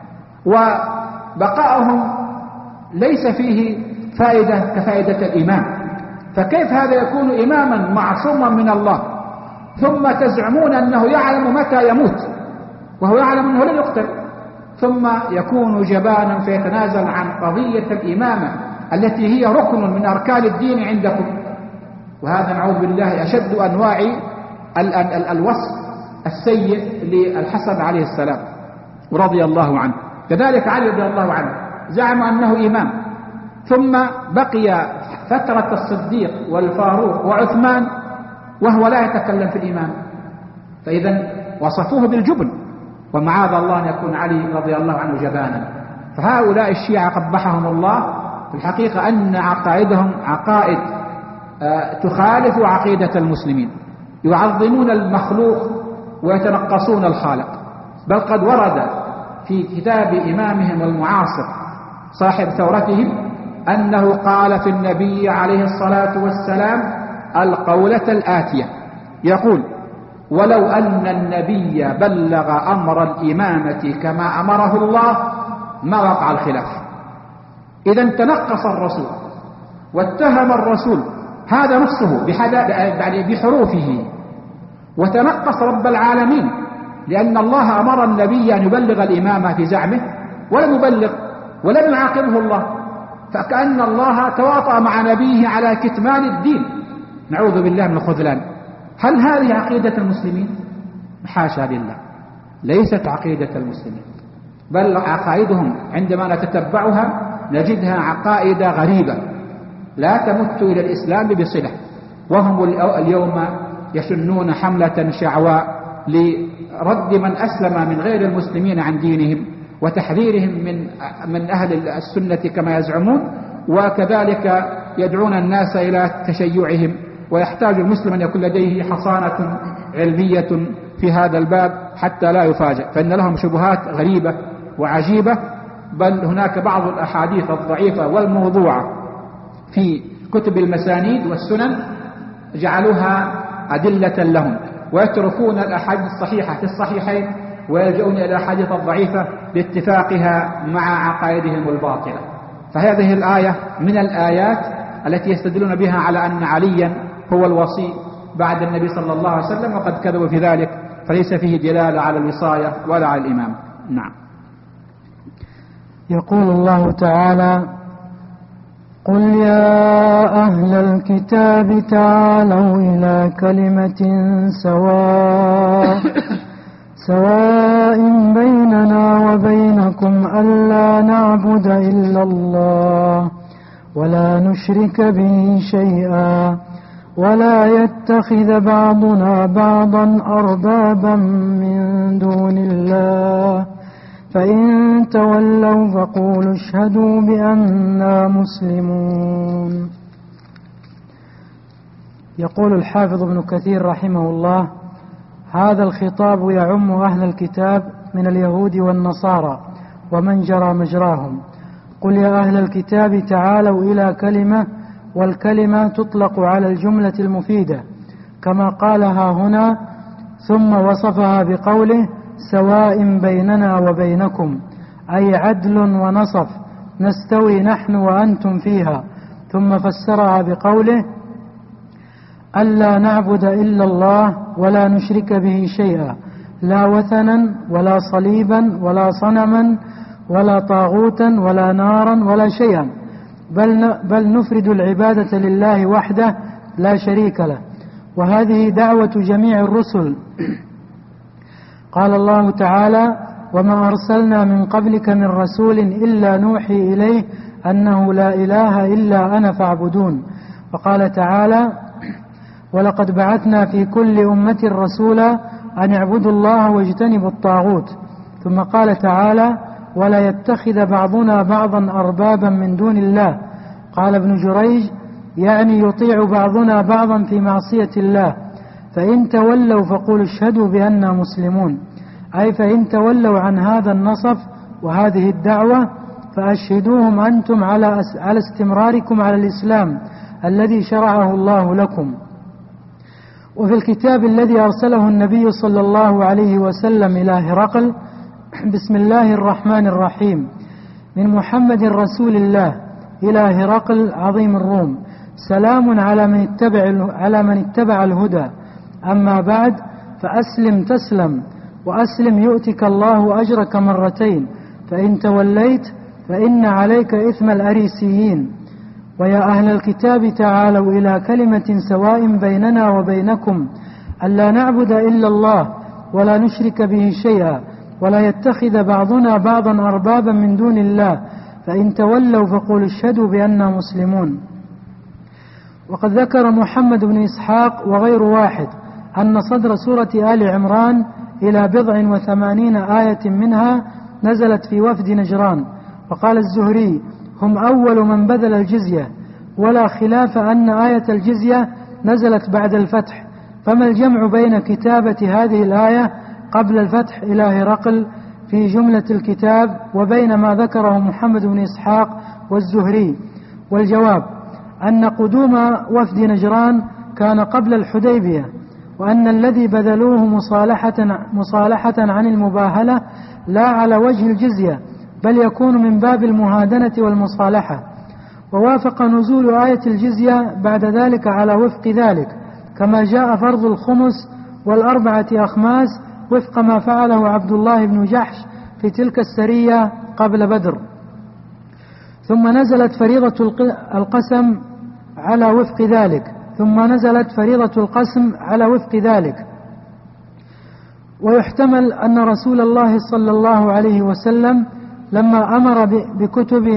وبقاءهم ليس فيه فائدة كفائدة الإمام. فكيف هذا يكون إماما معصوما من الله ثم تزعمون أنه يعلم متى يموت وهو يعلم أنه لن يقتل، ثم يكون جبانا فيتنازل عن قضية الإمامة التي هي ركن من أركان الدين عندكم؟ وهذا نعوذ بالله أشد أنواع الوصف السيء للحسن عليه السلام رضي الله عنه. كذلك علي رضي الله عنه زعم أنه إمام، ثم بقي فترة الصديق والفاروق وعثمان وهو لا يتكلم في الإمام، فإذا وصفوه بالجبن، ومعاذ الله أن يكون علي رضي الله عنه جبانا. فهؤلاء الشيعة قبحهم الله في الحقيقة أن عقائدهم عقائد تخالف عقيدة المسلمين، يعظمون المخلوق ويتنقصون الخالق. بل قد ورد في كتاب إمامهم المعاصر صاحب ثورتهم أنه قال في النبي عليه الصلاة والسلام القولة الآتية، يقول: ولو أن النبي بلغ أمر الإمامة كما أمره الله ما وقع الخلاف. إذا تنقص الرسول واتهم الرسول، هذا نصه بحروفه، وتنقص رب العالمين لأن الله أمر النبي أن يبلغ الإمامة في زعمه ولم يبلغ ولم يعاقبه الله، فكأن الله تواطأ مع نبيه على كتمان الدين. نعوذ بالله من الخذلان. هل هذه عقيدة المسلمين؟ حاشا لله، ليست عقيدة المسلمين، بل عقائدهم عندما نتتبعها نجدها عقائد غريبة لا تمت إلى الإسلام بصلة. وهم اليوم يشنون حملة شعواء لرد من أسلم من غير المسلمين عن دينهم وتحذيرهم من أهل السنة كما يزعمون، وكذلك يدعون الناس إلى تشيعهم. ويحتاج المسلم أن يكون لديه حصانة علمية في هذا الباب حتى لا يفاجأ، فإن لهم شبهات غريبة وعجيبة. بل هناك بعض الأحاديث الضعيفة والموضوعة في كتب المسانيد والسنن جعلوها أدلة لهم، ويتركون الأحاديث الصحيحة في الصحيحين ويلجؤون إلى الأحاديث الضعيفة لاتفاقها مع عقائدهم الباطلة. فهذه الآية من الآيات التي يستدلون بها على أن عليا هو الوصي بعد النبي صلى الله عليه وسلم، وقد كذبوا في ذلك، فليس فيه دلالة على الوصاية ولا على الإمام. نعم. يقول الله تعالى: قل يا أهل الكتاب تعالوا إلى كلمة سواء بيننا وبينكم ألا نعبد إلا الله ولا نشرك به شيئا ولا يتخذ بعضنا بعضا أربابا من دون الله فإن تولوا فقولوا اشهدوا بأننا مسلمون. يقول الحافظ ابن كثير رحمه الله: هذا الخطاب يعم أهل الكتاب من اليهود والنصارى ومن جرى مجراهم. قل يا أهل الكتاب تعالوا إلى كلمة، والكلمة تطلق على الجملة المفيدة كما قالها هنا، ثم وصفها بقوله سواء بيننا وبينكم، أي عدل ونصف نستوي نحن وأنتم فيها. ثم فسرها بقوله ألا نعبد إلا الله ولا نشرك به شيئا، لا وثنا ولا صليبا ولا صنما ولا طاغوتا ولا نارا ولا شيئا، بل نفرد العبادة لله وحده لا شريك له. وهذه دعوة جميع الرسل. قال الله تعالى: وما أرسلنا من قبلك من رسول إلا نوحي إليه أنه لا إله إلا أنا فاعبدون. وقال تعالى: ولقد بعثنا في كل أمة رسولا أن اعبدوا الله واجتنبوا الطاغوت. ثم قال تعالى: ولا يتخذ بعضنا بعضا أربابا من دون الله. قال ابن جريج: يعني يطيع بعضنا بعضا في معصية الله. فإن تولوا فقولوا اشهدوا بأننا مسلمون، أي فإن تولوا عن هذا النصف وهذه الدعوة فأشهدوهم أنتم على استمراركم على الإسلام الذي شرعه الله لكم. وفي الكتاب الذي أرسله النبي صلى الله عليه وسلم إلى هرقل: بسم الله الرحمن الرحيم، من محمد رسول الله إلى هرقل عظيم الروم، سلام على من اتبع الهدى، أما بعد فأسلم تسلم، وأسلم يؤتك الله أجرك مرتين، فإن توليت فإن عليك إثم الأريسيين. ويا أهل الكتاب تعالوا إلى كلمة سواء بيننا وبينكم ألا نعبد إلا الله ولا نشرك به شيئا ولا يتخذ بعضنا بعضا أربابا من دون الله فإن تولوا فقولوا اشهدوا بأننا مسلمون. وقد ذكر محمد بن إسحاق وغير واحد أن صدر سورة آل عمران إلى 87 آية منها نزلت في وفد نجران. وقال الزهري: هم أول من بذل الجزية، ولا خلاف أن آية الجزية نزلت بعد الفتح، فما الجمع بين كتابة هذه الآية قبل الفتح إلى هرقل في جملة الكتاب وبين ما ذكره محمد بن إسحاق والزهري؟ والجواب أن قدوم وفد نجران كان قبل الحديبية، وأن الذي بذلوه مصالحة عن المباهلة لا على وجه الجزية، بل يكون من باب المهادنة والمصالحة. ووافق نزول آية الجزية بعد ذلك على وفق ذلك، كما جاء فرض الخمس والأربعة أخماس وفق ما فعله عبد الله بن جحش في تلك السرية قبل بدر. ثم نزلت فريضة القسم على وفق ذلك، ويحتمل أن رسول الله صلى الله عليه وسلم لما أمر بكتب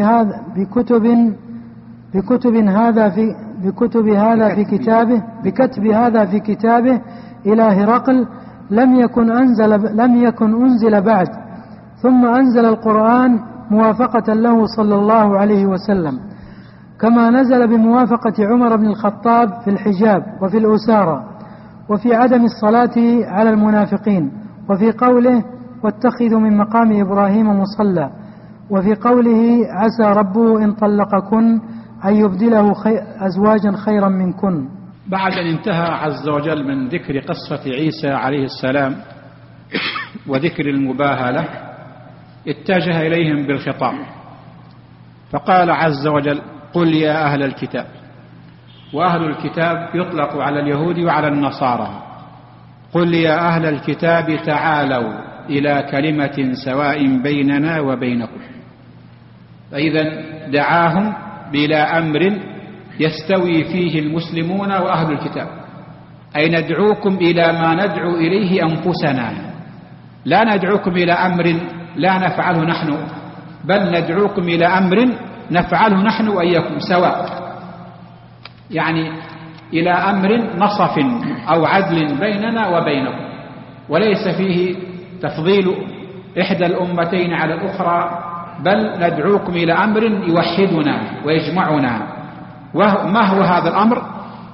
هذا في كتابه إلى هرقل لم يكن أنزل بعد، ثم أنزل القرآن موافقة له صلى الله عليه وسلم، كما نزل بموافقة عمر بن الخطاب في الحجاب وفي الأسارة وفي عدم الصلاة على المنافقين، وفي قوله: واتخذوا من مقام إبراهيم مصلى، وفي قوله: عسى ربه إن طلقكن أن يبدله أزواجا خيرا منكن. بعد أن انتهى عز وجل من ذكر قصة عيسى عليه السلام وذكر المباهلة، اتجه إليهم بالخطاب، فقال عز وجل: قل يا أهل الكتاب. وأهل الكتاب يطلق على اليهود وعلى النصارى. قل يا أهل الكتاب تعالوا إلى كلمة سواء بيننا وبينكم. فإذا دعاهم إلى أمر يستوي فيه المسلمون وأهل الكتاب، أي ندعوكم إلى ما ندعو إليه أنفسنا، لا ندعوكم إلى أمر لا نفعله نحن، بل ندعوكم إلى أمر نفعله نحن وإياكم سواء، يعني إلى أمر نصف أو عدل بيننا وبينكم، وليس فيه تفضيل إحدى الأمتين على الأخرى، بل ندعوكم إلى أمر يوحدنا ويجمعنا. وما هو هذا الأمر؟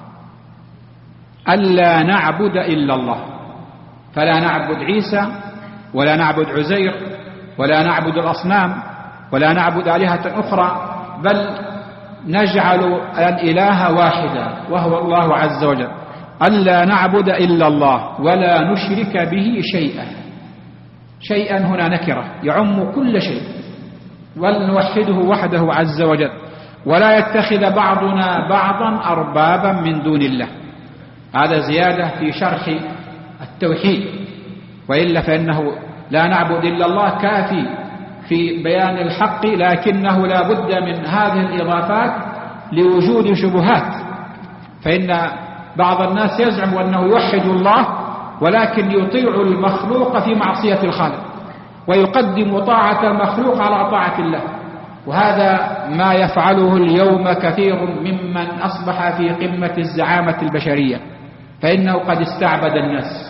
ألا نعبد إلا الله، فلا نعبد عيسى ولا نعبد عزير ولا نعبد الأصنام ولا نعبد آلهة أخرى، بل نجعل الإله واحدا وهو الله عز وجل. ألا نعبد إلا الله ولا نشرك به شيئا. شيئا هنا نكرة يعم كل شيء، ولنوحده وحده عز وجل، ولا يتخذ بعضنا بعضا أربابا من دون الله. هذا زيادة في شرح التوحيد، وإلا فإنه لا نعبد إلا الله كافي في بيان الحق، لكنه لا بد من هذه الإضافات لوجود شبهات. فإن بعض الناس يزعم أنه يوحد الله ولكن يطيع المخلوق في معصية الخالق، ويقدم طاعة المخلوق على طاعة الله، وهذا ما يفعله اليوم كثير ممن أصبح في قمة الزعامة البشرية، فإنه قد استعبد الناس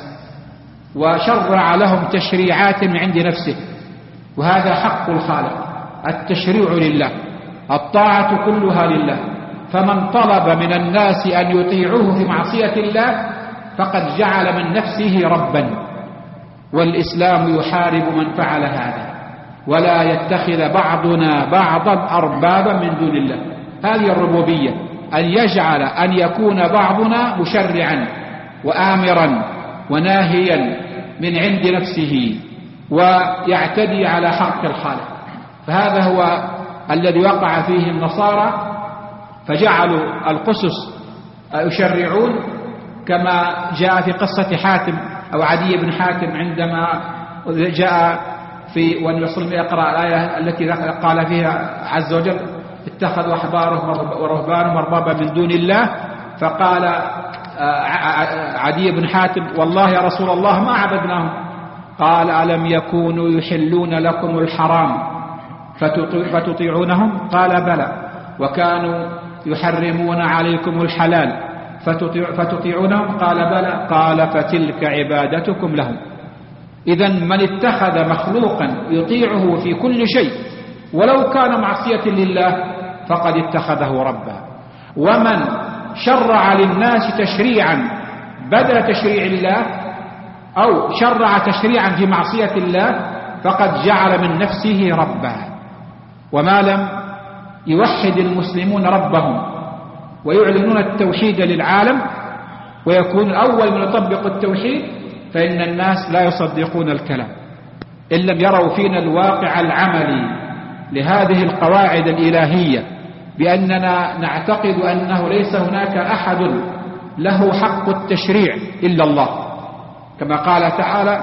وشرع لهم تشريعات من عند نفسه، وهذا حق الخالق. التشريع لله، الطاعة كلها لله، فمن طلب من الناس أن يطيعوه في معصية الله فقد جعل من نفسه ربا، والإسلام يحارب من فعل هذا، ولا يتخذ بعضنا بعضا أربابا من دون الله. هذه الربوبية، أن يجعل أن يكون بعضنا مشرعا وآمرا وناهيا من عند نفسه ويعتدي على حق الخالق. فهذا هو الذي وقع فيه النصارى، فجعلوا القسس يشرعون، كما جاء في قصة حاتم أو عدي بن حاتم عندما جاء في والنبي صلى الله عليه وسلم يقرأ الآية التي قال فيها عز وجل اتخذوا أحبارهم ورهبانهم أربابا من دون الله، فقال عدي بن حاتم والله يا رسول الله ما عبدناهم. قال ألم يكونوا يحلون لكم الحرام فتطيعونهم؟ قال بلى. وكانوا يحرمون عليكم الحلال فتطيعونهم؟ قال بلى. قال فتلك عبادتكم لهم. إذن من اتخذ مخلوقا يطيعه في كل شيء ولو كان معصية لله فقد اتخذه ربا. ومن شرع للناس تشريعا بدل تشريع الله أو شرع تشريعا في معصية الله فقد جعل من نفسه ربا. وما لم يوحد المسلمون ربهم ويعلنون التوحيد للعالم ويكون الأول من يطبق التوحيد، فإن الناس لا يصدقون الكلام إن لم يروا فينا الواقع العملي لهذه القواعد الإلهية، بأننا نعتقد أنه ليس هناك أحد له حق التشريع إلا الله، كما قال تعالى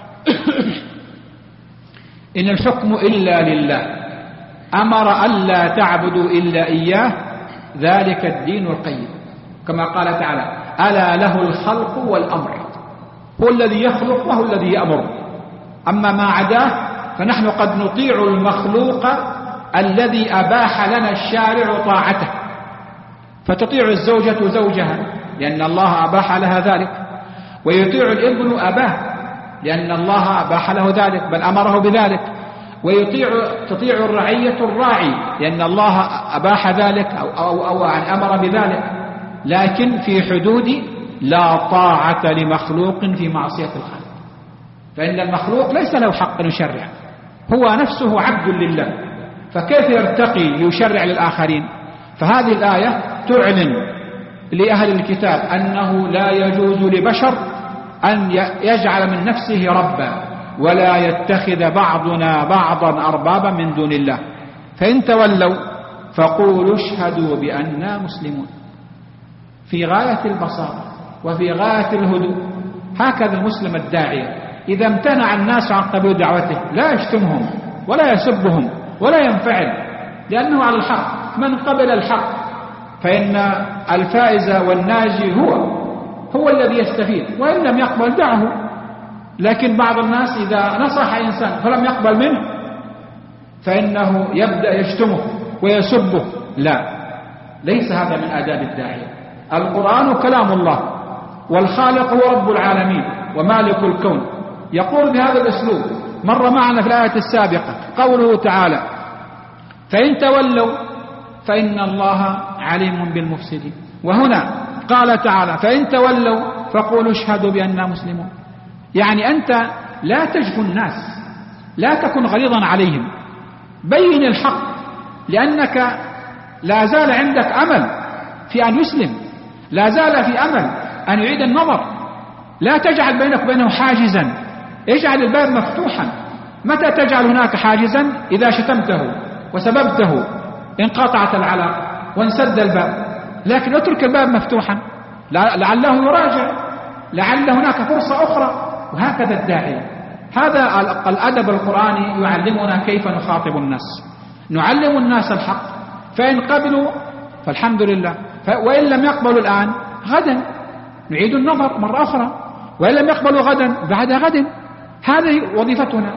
إن الحكم إلا لله أمر ألا تعبدوا إلا إياه ذلك الدين القيم، كما قال تعالى ألا له الخلق والأمر، هو الذي يخلق وهو الذي يأمر، أما ما عداه فنحن قد نطيع المخلوق الذي أباح لنا الشارع طاعته. فتطيع الزوجة زوجها لأن الله أباح لها ذلك، ويطيع الابن أباه لأن الله أباح له ذلك بل أمره بذلك، وتطيع الرعية الراعي لأن الله أباح ذلك أو أمر بذلك، لكن في حدود لا طاعة لمخلوق في معصية الخالق، فإن المخلوق ليس له حق يشرع، هو نفسه عبد لله، فكيف يرتقي ليشرع للآخرين؟ فهذه الآية تعلن لأهل الكتاب أنه لا يجوز لبشر أن يجعل من نفسه ربا، ولا يتخذ بعضنا بعضا أربابا من دون الله، فإن تولوا فقولوا اشهدوا بأننا مسلمون. في غاية البساطة وفي غاية الهدوء. هكذا المسلم الداعية إذا امتنع الناس عن قبول دعوته لا يشتمهم ولا يسبهم ولا ينفعل، لأنه على الحق، من قبل الحق، فإن الفائز والناجي هو الذي يستفيد، وإن لم يقبل دعه. لكن بعض الناس إذا نصح إنسان فلم يقبل منه فإنه يبدأ يشتمه ويسبه. لا، ليس هذا من آداب الداعية. القرآن كلام الله، والخالق هو رب العالمين ومالك الكون. يقول بهذا الأسلوب، مر معنا في الآية السابقة قوله تعالى: فإن تولوا فإن الله عليم بالمفسدين. وهنا قال تعالى: فإن تولوا فقولوا اشهدوا بأننا مسلمون. يعني أنت لا تجفو الناس، لا تكن غليظا عليهم، بين الحق، لأنك لا زال عندك أمل في أن يسلم، لا زال في أمل أن يعيد النظر. لا تجعل بينك وبينه حاجزا، اجعل الباب مفتوحا. متى تجعل هناك حاجزا؟ إذا شتمته وسببته انقطعت العلاقة وانسد الباب. لكن اترك الباب مفتوحا لعله يراجع، لعل هناك فرصة أخرى. وهكذا الداعية. هذا الأدب القرآني يعلمنا كيف نخاطب الناس. نعلم الناس الحق، فإن قبلوا فالحمد لله، وإن لم يقبلوا الآن غدا نعيد النظر مرة أخرى، وإن لم يقبلوا غدا بعد غد. هذه وظيفتنا.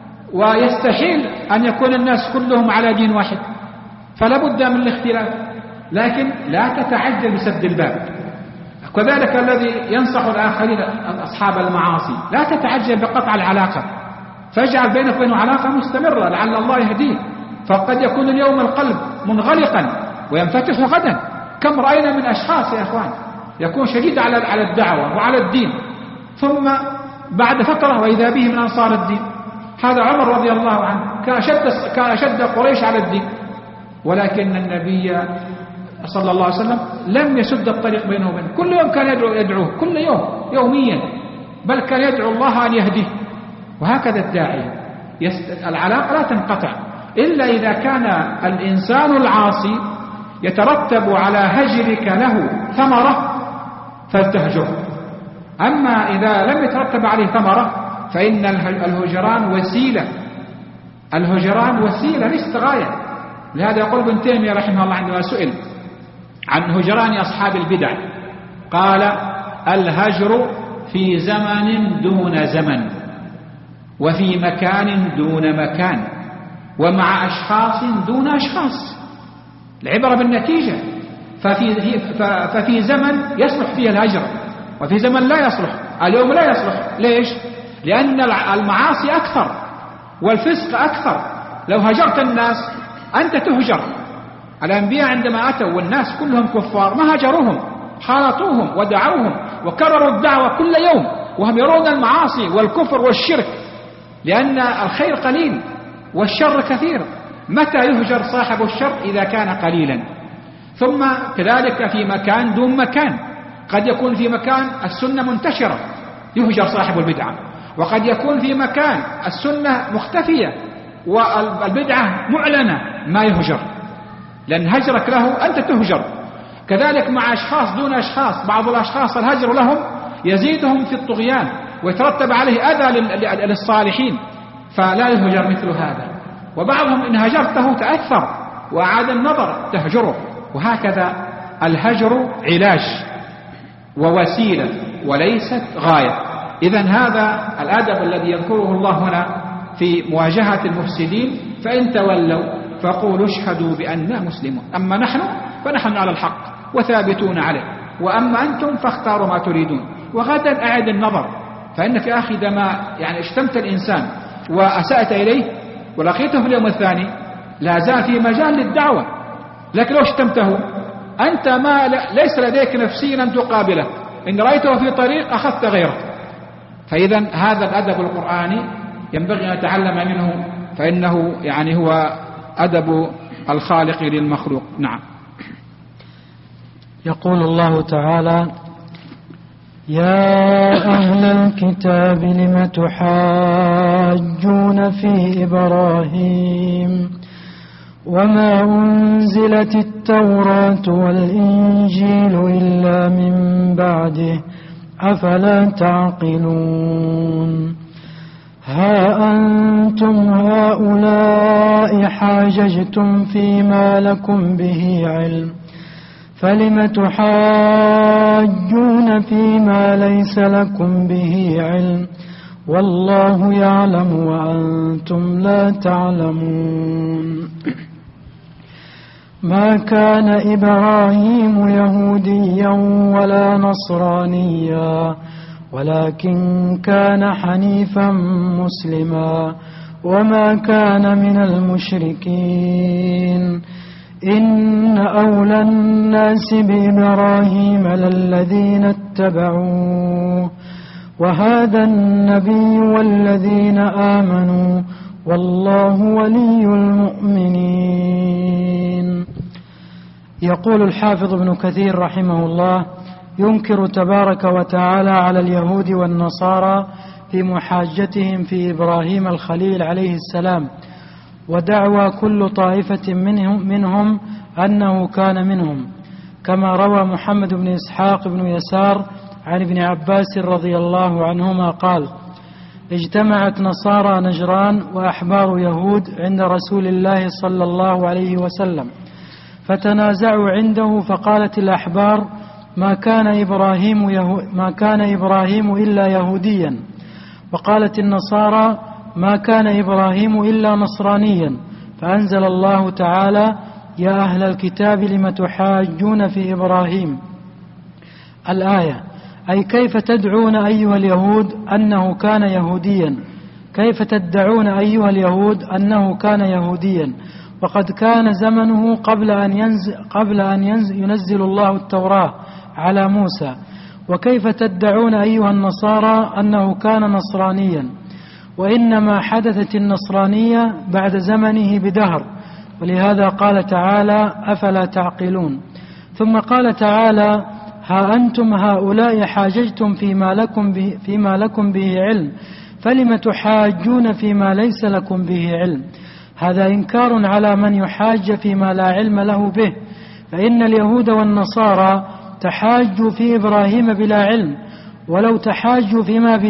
ويستحيل أن يكون الناس كلهم على دين واحد، فلا بد من الاختلاف، لكن لا تتعجل بسد الباب. كذلك الذي ينصح الآخرين أصحاب المعاصي، لا تتعجل بقطع العلاقة، فاجعل بينك وبينه علاقة مستمرة لعل الله يهديه. فقد يكون اليوم القلب منغلقا وينفتح غدا. كم رأينا من أشخاص يا أخوان يكون شديد على الدعوة وعلى الدين، ثم بعد فترة وإذا به من أنصار الدين. هذا عمر رضي الله عنه كان أشد قريش على الدين، ولكن النبي صلى الله عليه وسلم لم يسد الطريق بينه وبينه. كل يوم كان يدعوه، كل يوم يوميا، بل كان يدعو الله أن يهديه. وهكذا الداعية، العلاقة لا تنقطع إلا إذا كان الإنسان العاصي يترتب على هجرك له ثمرة فلتهجره. أما إذا لم يترتب عليه ثمرة فإن الهجران وسيلة. الهجران وسيلة ليست غاية. لهذا يقول ابن تيمية رحمه الله عندما سئل عن هجران أصحاب البدع قال: الهجر في زمن دون زمن، وفي مكان دون مكان، ومع أشخاص دون أشخاص. العبرة بالنتيجة. ففي زمن يصلح فيه الهجر، وفي زمن لا يصلح. اليوم لا يصلح. ليش؟ لأن المعاصي أكثر والفسق أكثر. لو هجرت الناس أنت تهجر. الأنبياء عندما أتوا والناس كلهم كفار ما هجروهم، خالطوهم ودعوهم وكرروا الدعوة كل يوم وهم يرون المعاصي والكفر والشرك، لأن الخير قليل والشر كثير. متى يهجر صاحب الشر؟ إذا كان قليلا. ثم كذلك في مكان دون مكان. قد يكون في مكان السنة منتشرة يهجر صاحب البدعة، وقد يكون في مكان السنة مختفية والبدعة معلنة ما يهجر، لأن هجرك له أنت تهجر. كذلك مع أشخاص دون أشخاص. بعض الأشخاص الهجر لهم يزيدهم في الطغيان ويترتب عليه أذى للصالحين، فلا يهجر مثل هذا. وبعضهم إن هجرته تأثر وعاد النظر تهجره. وهكذا الهجر علاج ووسيلة وليست غاية. إذن هذا الأدب الذي يذكره الله هنا في مواجهة المفسدين: فإن تولوا فقولوا اشهدوا بأننا مسلمون. أما نحن فنحن على الحق وثابتون عليه، وأما أنتم فاختاروا ما تريدون. وغدا أعد النظر، فإنك يا أخي دما اشتمت الإنسان وأسأت إليه ولقيته في اليوم الثاني لا زال في مجال للدعوة. لكن لو اشتمته أنت ليس لديك نفسيا أن تقابله، إن رأيته في طريق أخذت غيره. فإذا هذا الأدب القرآني ينبغي أن نتعلم منه، فإنه هو أدب الخالق للمخلوق. نعم. يقول الله تعالى: يا أهل الكتاب لم تحاجون في إبراهيم وما أنزلت التوراة والإنجيل إلا من بعده أفلا تعقلون. ها أنتم هؤلاء حاججتم فيما لكم به علم فلم تحاجون فيما ليس لكم به علم والله يعلم وأنتم لا تعلمون. ما كان إبراهيم يهوديا ولا نصرانيا ولكن كان حنيفا مسلما وما كان من المشركين. إن أولى الناس بإبراهيم للذين اتبعوه وهذا النبي والذين آمنوا والله ولي المؤمنين. يقول الحافظ ابن كثير رحمه الله: ينكر تبارك وتعالى على اليهود والنصارى في محاجتهم في إبراهيم الخليل عليه السلام ودعوى كل طائفة منهم أنه كان منهم، كما روى محمد بن إسحاق بن يسار عن ابن عباس رضي الله عنهما قال: اجتمعت نصارى نجران وأحبار يهود عند رسول الله صلى الله عليه وسلم فتنازعوا عنده، فقالت الأحبار: ما كان إبراهيم إلا يهوديا، وقالت النصارى: ما كان إبراهيم إلا نصرانيا، فأنزل الله تعالى: يا أهل الكتاب لم تحاجون في إبراهيم، الآية. أي كيف تدعون أيها اليهود أنه كان يهوديا؟ كيف تدعون أيها اليهود أنه كان يهوديا وقد كان زمنه قبل أن ينزل الله التوراة على موسى؟ وكيف تدعون أيها النصارى أنه كان نصرانيا؟ وإنما حدثت النصرانية بعد زمنه بدهر، ولهذا قال تعالى: أفلا تعقلون. ثم قال تعالى: ها أنتم هؤلاء حاججتم فيما لكم به علم فلم تحاجون فيما ليس لكم به علم. هذا إنكار على من يحاج فيما لا علم له به، فإن اليهود والنصارى تحاجوا في إبراهيم بلا علم، ولو تحاجوا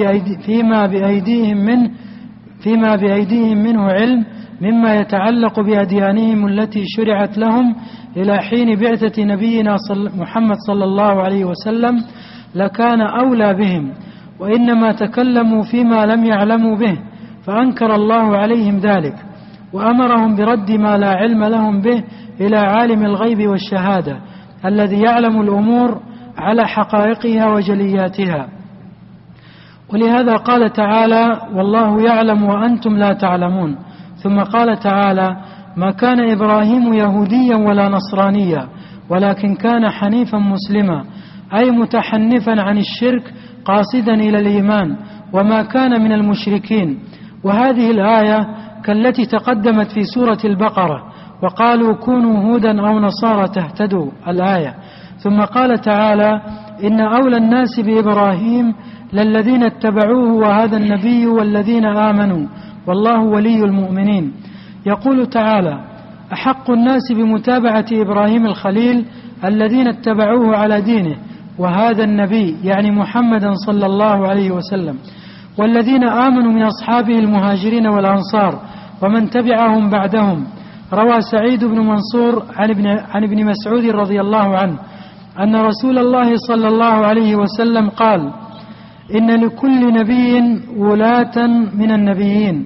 فيما بأيديهم منه علم مما يتعلق بأديانهم التي شرعت لهم إلى حين بعثة نبينا محمد صلى الله عليه وسلم لكان أولى بهم، وإنما تكلموا فيما لم يعلموا به، فأنكر الله عليهم ذلك وأمرهم برد ما لا علم لهم به إلى عالم الغيب والشهادة الذي يعلم الأمور على حقائقها وجلياتها. ولهذا قال تعالى: والله يعلم وأنتم لا تعلمون. ثم قال تعالى: ما كان إبراهيم يهوديا ولا نصرانيا ولكن كان حنيفا مسلما، أي متحنفا عن الشرك قاصدا إلى الإيمان، وما كان من المشركين. وهذه الآية كالتي تقدمت في سورة البقرة: وقالوا كونوا هودا أو نصارى تهتدوا، الآية. ثم قال تعالى: إن أولى الناس بإبراهيم للذين اتبعوه وهذا النبي والذين آمنوا والله ولي المؤمنين. يقول تعالى: أحق الناس بمتابعة إبراهيم الخليل الذين اتبعوه على دينه وهذا النبي، يعني محمدا صلى الله عليه وسلم، والذين آمنوا من أصحابه المهاجرين والأنصار ومن تبعهم بعدهم. روى سعيد بن منصور عن ابن مسعود رضي الله عنه أن رسول الله صلى الله عليه وسلم قال: إن لكل نبي ولاة من النبيين،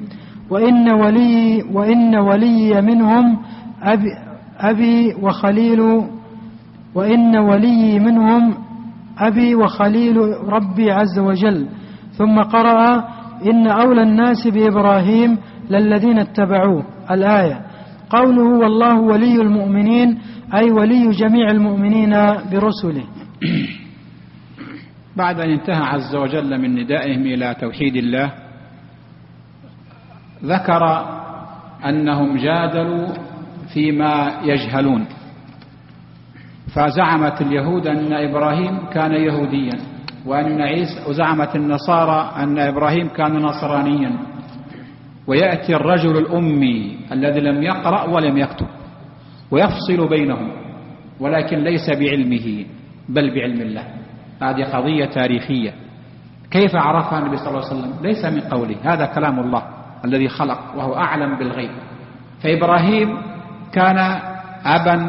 وإن ولي منهم أبي وخليل ربي عز وجل. ثم قرأ: إن أولى الناس بإبراهيم للذين اتبعوه، الآية. قوله والله ولي المؤمنين أي ولي جميع المؤمنين برسله. بعد أن انتهى عز وجل من ندائهم إلى توحيد الله، ذكر أنهم جادلوا فيما يجهلون، فزعمت اليهود أن إبراهيم كان يهوديا، وزعمت النصارى أن إبراهيم كان نصرانيا. ويأتي الرجل الأمي الذي لم يقرأ ولم يكتب ويفصل بينهم، ولكن ليس بعلمه بل بعلم الله. هذه قضية تاريخية، كيف عرفها النبي صلى الله عليه وسلم؟ ليس من قوله، هذا كلام الله الذي خلق وهو أعلم بالغيب. فإبراهيم كان أبا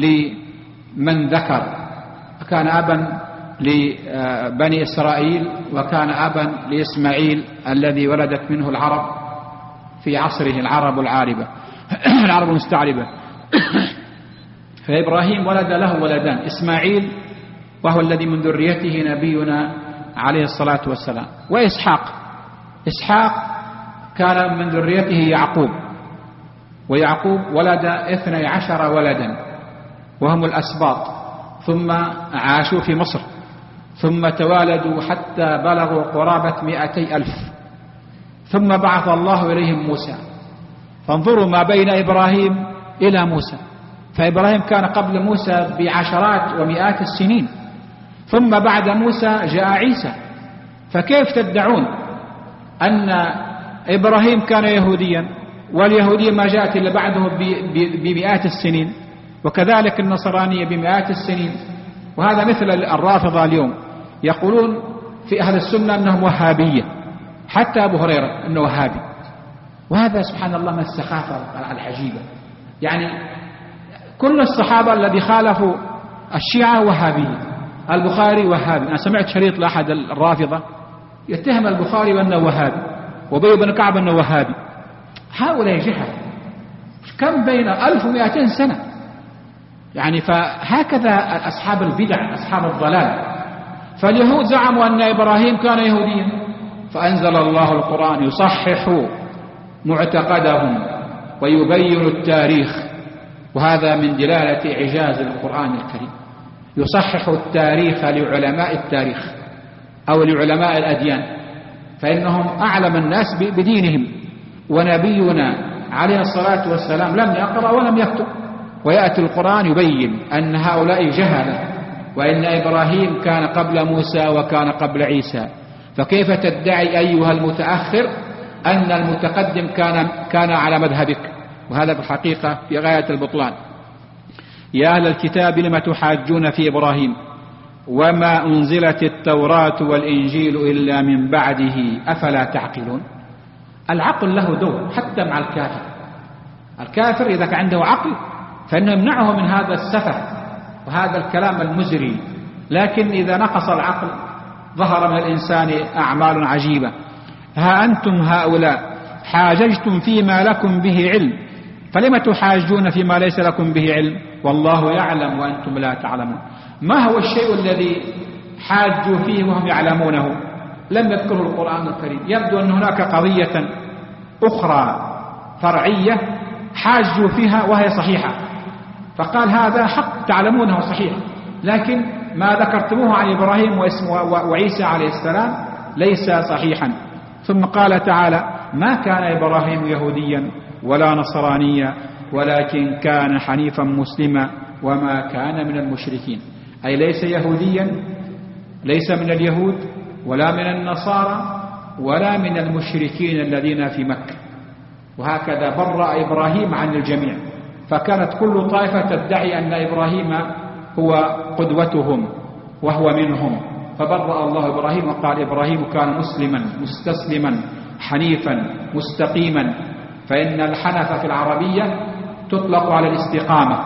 لمن ذكر، كان أبا لبني إسرائيل، وكان أبا لإسماعيل الذي ولدت منه العرب في عصره، العرب العاربة العرب المستعربة. فإبراهيم ولد له ولدان، إسماعيل وهو الذي من ذريته نبينا عليه الصلاة والسلام، وإسحاق. إسحاق كان من ذريته يعقوب، ويعقوب ولد 12 ولدا وهم الأسباط، ثم عاشوا في مصر، ثم توالدوا حتى بلغوا قرابة 200,000، ثم بعث الله إليهم موسى. فانظروا ما بين إبراهيم إلى موسى، فإبراهيم كان قبل موسى بعشرات ومئات السنين، ثم بعد موسى جاء عيسى. فكيف تدعون أن إبراهيم كان يهوديا واليهودية ما جاءت إلا بعده بمئات السنين، وكذلك النصرانية بمئات السنين؟ وهذا مثل الرافضة اليوم يقولون في أهل السنة أنهم وهابية، حتى أبو هريرة أنه وهابي. وهذا سبحان الله من السخافة العجيبة. يعني كل الصحابة الذي خالفوا الشيعة وهابية، البخاري وهابي. أنا سمعت شريط لأحد الرافضة يتهم البخاري بأنه وهابي، وأبي بن كعب أنه وهابي. هؤلاء جهل، كم بين 1200 سنة يعني. فهكذا أصحاب البدع، أصحاب الضلال. فاليهود زعموا أن إبراهيم كان يهوديا، فأنزل الله القرآن يصحح معتقدهم ويبين التاريخ، وهذا من دلالة إعجاز القرآن الكريم. يصحح التاريخ لعلماء التاريخ أو لعلماء الأديان، فإنهم أعلم الناس بدينهم. ونبينا عليه الصلاة والسلام لم يقرأ ولم يكتب، ويأتي القرآن يبين أن هؤلاء جهلة، وإن إبراهيم كان قبل موسى وكان قبل عيسى. فكيف تدعي أيها المتأخر أن المتقدم كان على مذهبك؟ وهذا في الحقيقة في غاية البطلان. يا أهل الكتاب لم تحاجون في إبراهيم وما أنزلت التوراة والإنجيل إلا من بعده أفلا تعقلون؟ العقل له دور حتى مع الكافر. الكافر إذا كان عنده عقل فإنه يمنعه من هذا السفه وهذا الكلام المزري، لكن إذا نقص العقل ظهر من الإنسان أعمال عجيبة. ها أنتم هؤلاء حاججتم فيما لكم به علم فلم تحاجون فيما ليس لكم به علم والله يعلم وأنتم لا تعلمون. ما هو الشيء الذي حاجوا فيه وهم يعلمونه؟ لم يذكره القرآن الكريم. يبدو أن هناك قضية أخرى فرعية حاجوا فيها وهي صحيحة، فقال هذا حق تعلمونه صحيح، لكن ما ذكرتموه عن إبراهيم وعيسى عليه السلام ليس صحيحا. ثم قال تعالى ما كان إبراهيم يهوديا ولا نصرانيا ولكن كان حنيفا مسلما وما كان من المشركين. أي ليس يهوديا، ليس من اليهود ولا من النصارى ولا من المشركين الذين في مكة. وهكذا برأ إبراهيم عن الجميع، فكانت كل طائفة تدعي أن إبراهيم هو قدوتهم وهو منهم، فبرأ الله إبراهيم وقال إبراهيم كان مسلما مستسلما حنيفا مستقيما. فإن الحنف في العربية تطلق على الاستقامة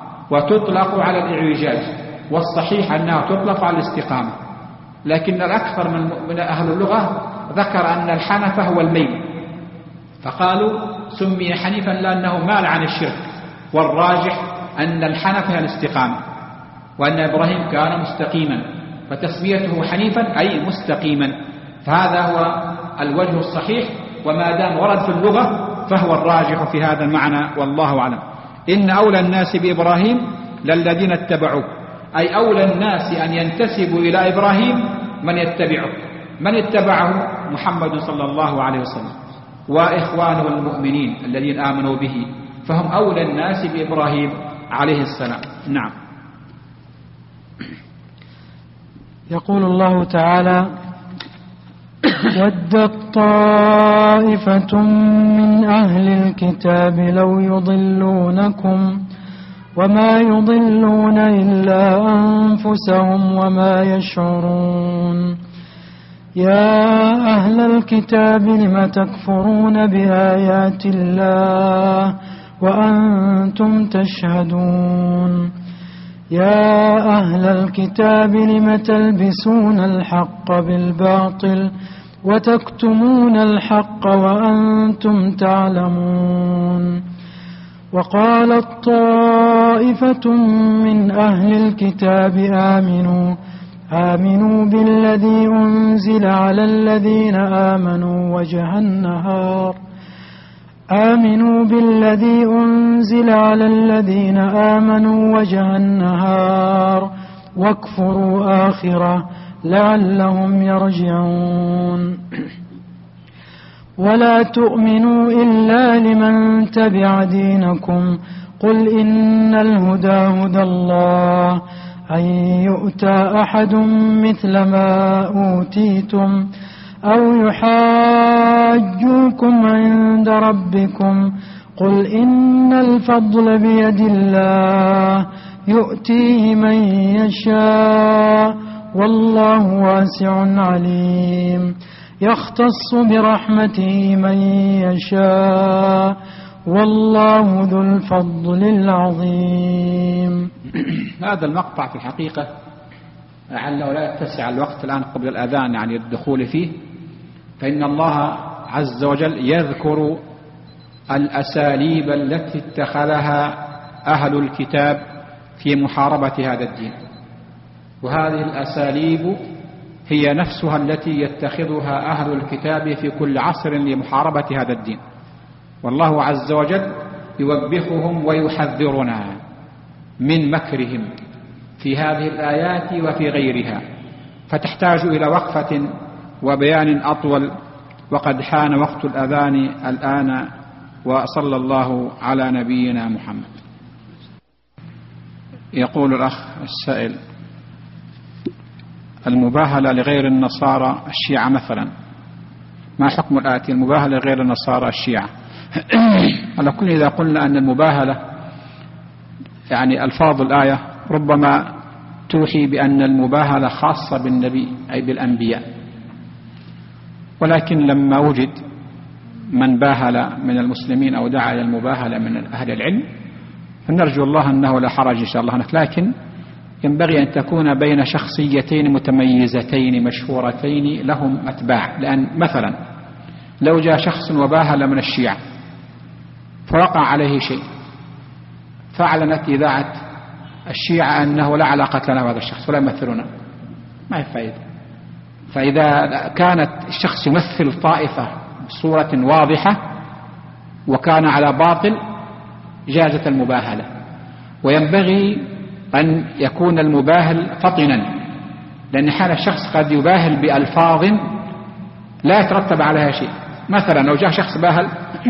وتطلق على الإعوجاج، والصحيح أنها تطلق على الاستقامة، لكن الأكثر من أهل اللغة ذكر أن الحنف هو الميل، فقالوا سمي حنيفا لأنه مال عن الشرك، والراجح أن الحنف هي الاستقامة، وأن إبراهيم كان مستقيما، فتسميته حنيفا أي مستقيما. فهذا هو الوجه الصحيح، وما دام ورد في اللغة فهو الراجح في هذا المعنى والله أعلم. إن أولى الناس بإبراهيم للذين اتبعوه، أي أولى الناس أن ينتسبوا إلى إبراهيم من يتبعه. من اتبعه؟ محمد صلى الله عليه وسلم وإخوانه المؤمنين الذين آمنوا به، فهم أولى الناس بإبراهيم عليه السلام. نعم. يقول الله تعالى ودت طائفة من أهل الكتاب لو يضلونكم وما يضلون إلا أنفسهم وما يشعرون يا أهل الكتاب لم تكفرون بآيات الله وأنتم تشهدون يا أهل الكتاب لم تلبسون الحق بالباطل وتكتمون الحق وأنتم تعلمون وقالت طائفة من أهل الكتاب آمنوا بالذي أنزل على الذين آمنوا وجه النهار واكفروا آخره لعلهم يرجعون ولا تؤمنوا إلا لمن تبع دينكم قل إن الهدى هدى الله أن يؤتى أحد مثل ما أوتيتم أو يحاجوكم عند ربكم قل إن الفضل بيد الله يؤتيه من يشاء والله واسع عليم يختص برحمته من يشاء والله ذو الفضل العظيم. هذا المقطع في الحقيقة لعله لا يتسع الوقت الآن قبل الأذان يعني الدخول فيه، فإن الله عز وجل يذكر الأساليب التي اتخذها أهل الكتاب في محاربة هذا الدين، وهذه الأساليب هي نفسها التي يتخذها أهل الكتاب في كل عصر لمحاربة هذا الدين، والله عز وجل يوبخهم ويحذرنا من مكرهم في هذه الآيات وفي غيرها، فتحتاج إلى وقفة وبيان أطول، وقد حان وقت الأذان الآن، وصلى الله على نبينا محمد. يقول الأخ السائل: المباهلة لغير النصارى الشيعة مثلا، ما حكم الآتي؟ المباهلة لغير النصارى الشيعة على كل، إذا قلنا أن المباهلة يعني ألفاظ الآية ربما توحي بأن المباهلة خاصة بالنبي أي بالأنبياء، ولكن لما وجد من باهل من المسلمين أو دعا إلى المباهلة من أهل العلم فنرجو الله أنه لا حرج إن شاء الله هناك، لكن ينبغي أن تكون بين شخصيتين متميزتين مشهورتين لهم أتباع. لأن مثلا لو جاء شخص وباهل من الشيعة فوقع عليه شيء فأعلنت إذاعة الشيعة أنه لا علاقة له هذا الشخص ولا يمثلنا، ما هي فائدة. فإذا كانت الشخص يمثل طائفة بصورة واضحة وكان على باطل جازت المباهلة، وينبغي أن يكون المباهل فطنا، لأن حال الشخص قد يباهل بألفاظ لا يترتب عليها شيء. مثلا لو جاء شخص باهل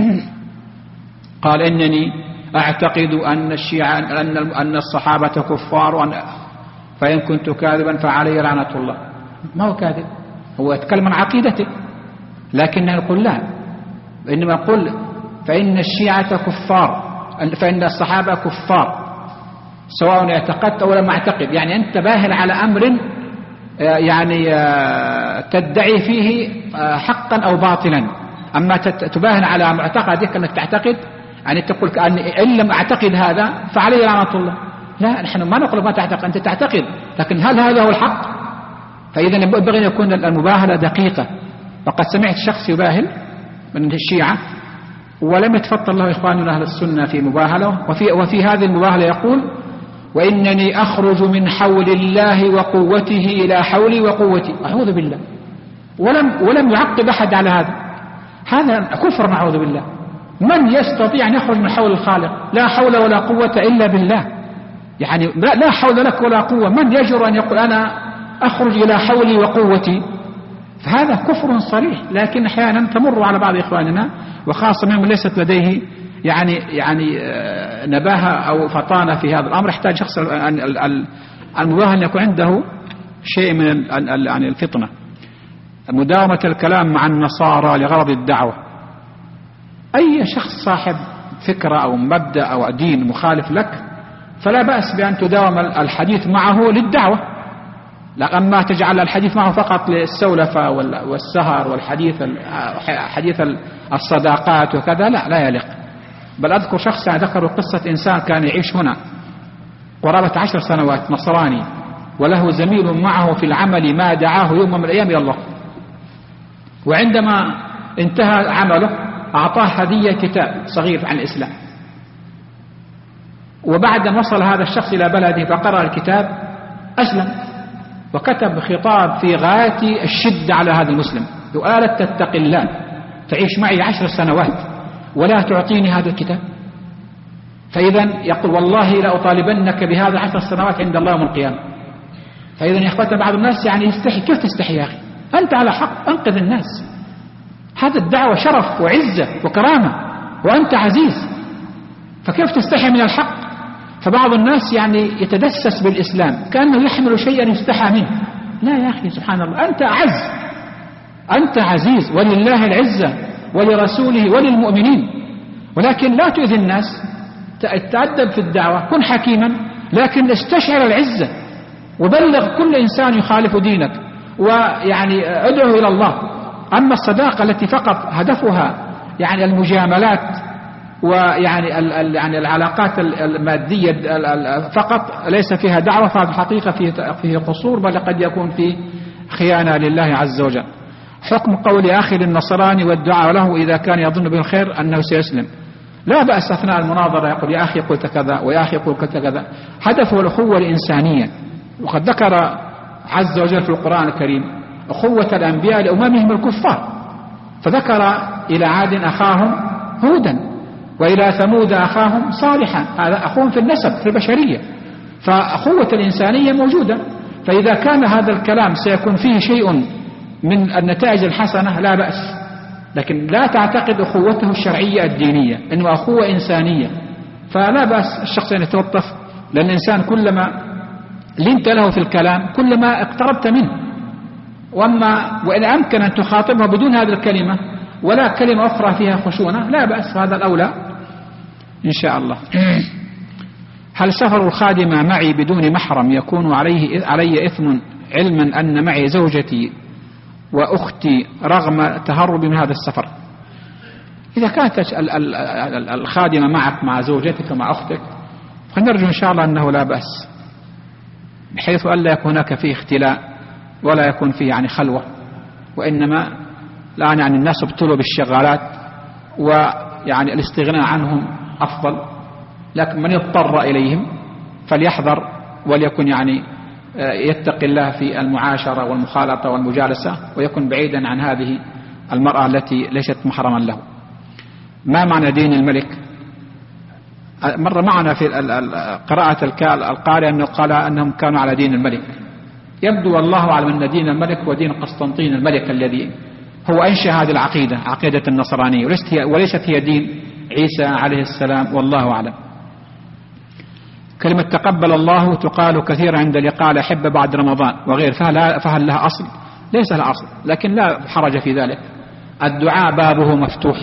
قال إنني أعتقد أن الشيعة أن الصحابة كفار فإن كنت كاذبا فعلي لعنة الله، ما هو كاذب، هو يتكلم عن عقيدته، لكننا نقول لا، إنما نقول فإن الشيعة كفار، فإن الصحابة كفار سواء اعتقدت أو لم اعتقد، يعني أنت باهل على أمر يعني تدعي فيه حقا أو باطلا. أما تباهل على معتقدك أنك تعتقد، يعني تقول إن لم أعتقد هذا فعلي لعنة الله، لا، نحن ما نقول ما تعتقد، أنت تعتقد، لكن هل هذا هو الحق؟ فإذا ينبغي أن يكون المباهلة دقيقة. وقد سمعت شخص يباهل من الشيعة ولم يتفضل له إخواننا أهل السنة في مباهلة، وفي هذه المباهلة يقول: وإنني أخرج من حول الله وقوته إلى حولي وقوتي، أعوذ بالله، ولم يعقب أحد على هذا كفر، نعوذ بالله. من يستطيع أن يخرج من حول الخالق؟ لا حول ولا قوة إلا بالله، يعني لا حول لك ولا قوة. من يجرؤ أن يقول أنا أخرج إلى حولي وقوتي؟ فهذا كفر صريح. لكن أحيانا تمر على بعض إخواننا وخاصة من ليست لديه يعني نباهة أو فطانة في هذا الأمر، يحتاج شخص المباهل أن يكون عنده شيء من يعني الفطنة. مداومة الكلام مع النصارى لغرض الدعوة، أي شخص صاحب فكرة أو مبدأ أو دين مخالف لك فلا بأس بأن تداوم الحديث معه للدعوة، أما تجعل الحديث معه فقط للسولفة والسهر والحديث حديث الصداقات وكذا لا يليق. بل أذكر شخصا ذكروا قصة إنسان كان يعيش هنا قرابة 10 سنوات نصراني، وله زميل معه في العمل ما دعاه يوم من الأيام إلى الله، وعندما انتهى عمله أعطاه هدية كتاب صغير عن الإسلام. وبعد أن وصل هذا الشخص إلى بلده فقرأ الكتاب أسلم، وكتب خطاب في غاية الشدة على هذا المسلم: يؤالت تتقي الله تعيش معي 10 سنوات ولا تعطيني هذا الكتاب؟ فإذا يقول: والله لا أطالبنك بهذا 10 سنوات عند الله يوم القيامة. فإذا يا إخوة بعض الناس يعني يستحي. كيف تستحي يا أخي؟ أنت على حق، أنقذ الناس. هذا الدعوة شرف وعزة وكرامة وأنت عزيز، فكيف تستحي من الحق؟ فبعض الناس يعني يتدسس بالإسلام كأنه يحمل شيئا يستحى منه. لا يا أخي، سبحان الله، أنت أعز، أنت عزيز، ولله العزة ولرسوله وللمؤمنين، ولكن لا تؤذي الناس. تأدب في الدعوة، كن حكيما، لكن استشعر العزة وبلغ كل إنسان يخالف دينك، ويعني ادعو إلى الله. أما الصداقة التي فقط هدفها يعني المجاملات ويعني يعني العلاقات المادية فقط ليس فيها دعوة، فهذه الحقيقة فيه قصور، بل قد يكون فيه خيانة لله عز وجل. حكم قول أخي للنصراني والدعاء له إذا كان يظن بالخير أنه سيسلم. لا بأس أثناء المناظرة يقول: يا أخي قلت كذا، ويا أخي قلت كذا. هدفه الأخوة الإنسانية، وقد ذكر عز وجل في القرآن الكريم أخوة الأنبياء لأممهم الكفار، فذكر إلى عاد أخاهم هودا، وإلى ثمود أخاهم صالحا، هذا أخوهم في النسب في البشرية، فأخوة الإنسانية موجودة. فإذا كان هذا الكلام سيكون فيه شيء من النتائج الحسنة لا بأس، لكن لا تعتقد أخوته الشرعية الدينية إنه أخوة إنسانية، فلا بأس الشخص أن يتلطف، لأن الإنسان كلما لنت له في الكلام كلما اقتربت منه. وإن أمكن أن تخاطبه بدون هذه الكلمة ولا كلمة أخرى فيها خشونة لا بأس، هذا الأولى إن شاء الله. هل سفر الخادمة معي بدون محرم يكون علي إثم، علما أن معي زوجتي وأختي رغم تهربي من هذا السفر؟ إذا كانت الخادمة معك مع زوجتك مع أختك فنرجو إن شاء الله أنه لا بأس، بحيث أن لا يكون هناك فيه اختلاء ولا يكون فيه يعني خلوة. وإنما الآن يعني الناس ابتلوا بالشغالات، ويعني الاستغناء عنهم أفضل، لكن من يضطر إليهم فليحذر وليكن يعني يتقي الله في المعاشرة والمخالطة والمجالسة، ويكون بعيدا عن هذه المرأة التي ليست محرما له. ما معنى دين الملك؟ مر معنا في قراءة القارئ أنه قال أنهم كانوا على دين الملك. يبدو والله أعلم أن دين الملك هو دين قسطنطين الملك الذي هو أنشأ هذه العقيدة، عقيدة النصرانية، وليست هي دين عيسى عليه السلام، والله أعلم. كلمة تقبل الله تقال كثيرا عند لقاء الأحبة بعد رمضان وغير، فهل لها أصل؟ ليس لها أصل، لكن لا حرج في ذلك. الدعاء بابه مفتوح،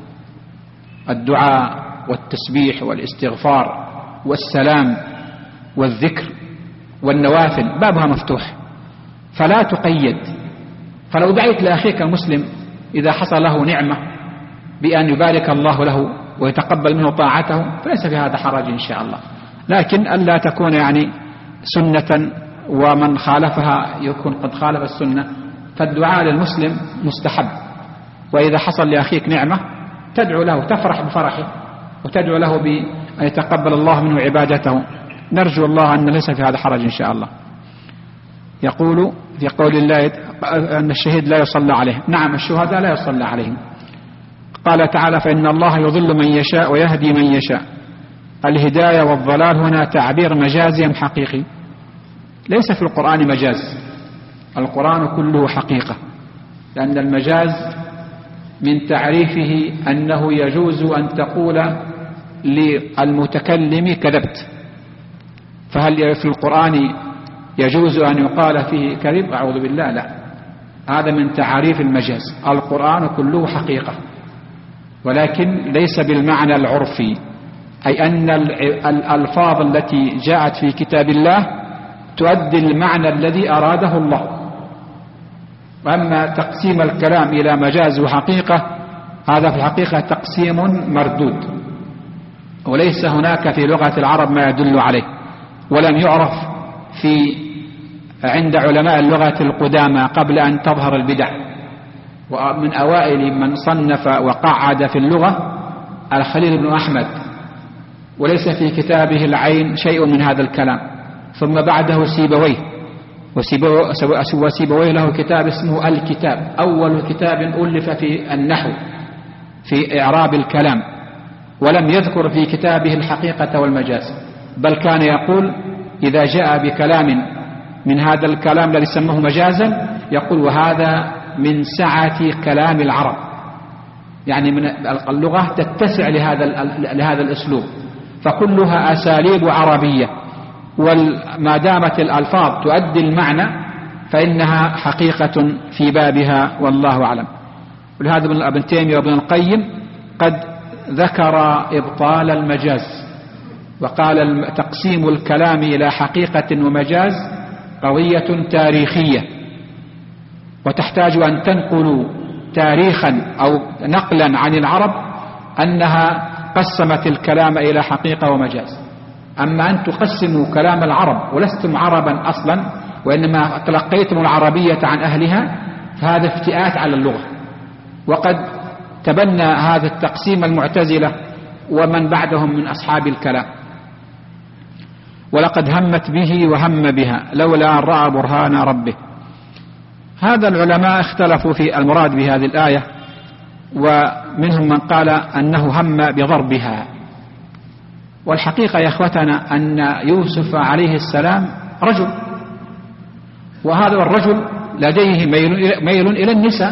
الدعاء والتسبيح والاستغفار والسلام والذكر والنوافل بابها مفتوح، فلا تقيد. فلو دعيت لأخيك المسلم إذا حصل له نعمة بأن يبارك الله له ويتقبل منه طاعته فليس في هذا حرج إن شاء الله، لكن ألا تكون يعني سنة ومن خالفها يكون قد خالف السنة. فالدعاء للمسلم مستحب، وإذا حصل لأخيك نعمة تدعو له، تفرح بفرحه وتدعو له بأن يتقبل الله منه عبادته. نرجو الله أن ليس في هذا حرج إن شاء الله. يقول في قول الله أن الشهيد لا يصلى عليه. نعم، الشهداء لا يصلى عليهم. قال تعالى: فإن الله يضل من يشاء ويهدي من يشاء. الهداية والضلال هنا تعبير مجازي أم حقيقي؟ ليس في القرآن مجاز، القرآن كله حقيقة، لأن المجاز من تعريفه أنه يجوز أن تقول للمتكلم كذبت. فهل في القرآن يجوز أن يقال فيه كذب؟ أعوذ بالله، لا. هذا من تعريف المجاز، القرآن كله حقيقة، ولكن ليس بالمعنى العرفي، أي أن الألفاظ التي جاءت في كتاب الله تؤدي المعنى الذي أراده الله. وأما تقسيم الكلام إلى مجاز وحقيقة هذا في الحقيقة تقسيم مردود، وليس هناك في لغة العرب ما يدل عليه، ولم يعرف عند علماء اللغة القدامى قبل أن تظهر البدع. ومن أوائل من صنف وقعد في اللغة الخليل بن أحمد، وليس في كتابه العين شيء من هذا الكلام. ثم بعده سيبويه، وسيبويه له كتاب اسمه الكتاب، أول كتاب ألف في النحو في إعراب الكلام، ولم يذكر في كتابه الحقيقة والمجاز، بل كان يقول إذا جاء بكلام من هذا الكلام الذي سموه مجازا يقول وهذا من سعة كلام العرب، يعني من اللغة تتسع لهذا الأسلوب، فكلها أساليب عربية، وما دامت الألفاظ تؤدي المعنى فإنها حقيقة في بابها، والله أعلم. ولهذا ابن تيمية وابن القيم قد ذكر إبطال المجاز، وقال تقسيم الكلام إلى حقيقة ومجاز قضية تاريخية، وتحتاج أن تنقلوا تاريخا أو نقلا عن العرب أنها قسمت الكلام إلى حقيقة ومجاز. أما أن تقسموا كلام العرب ولستم عربا أصلا، وإنما تلقيتم العربية عن أهلها، فهذا افتئات على اللغة. وقد تبنى هذا التقسيم المعتزلة ومن بعدهم من أصحاب الكلام، ولقد همت به وهم بها لولا أن رأى برهان ربه. هذا العلماء اختلفوا في المراد بهذه الآية، ومنهم من قال أنه هم بضربها. والحقيقة يا أخوتنا أن يوسف عليه السلام رجل، وهذا الرجل لديه ميل إلى النساء،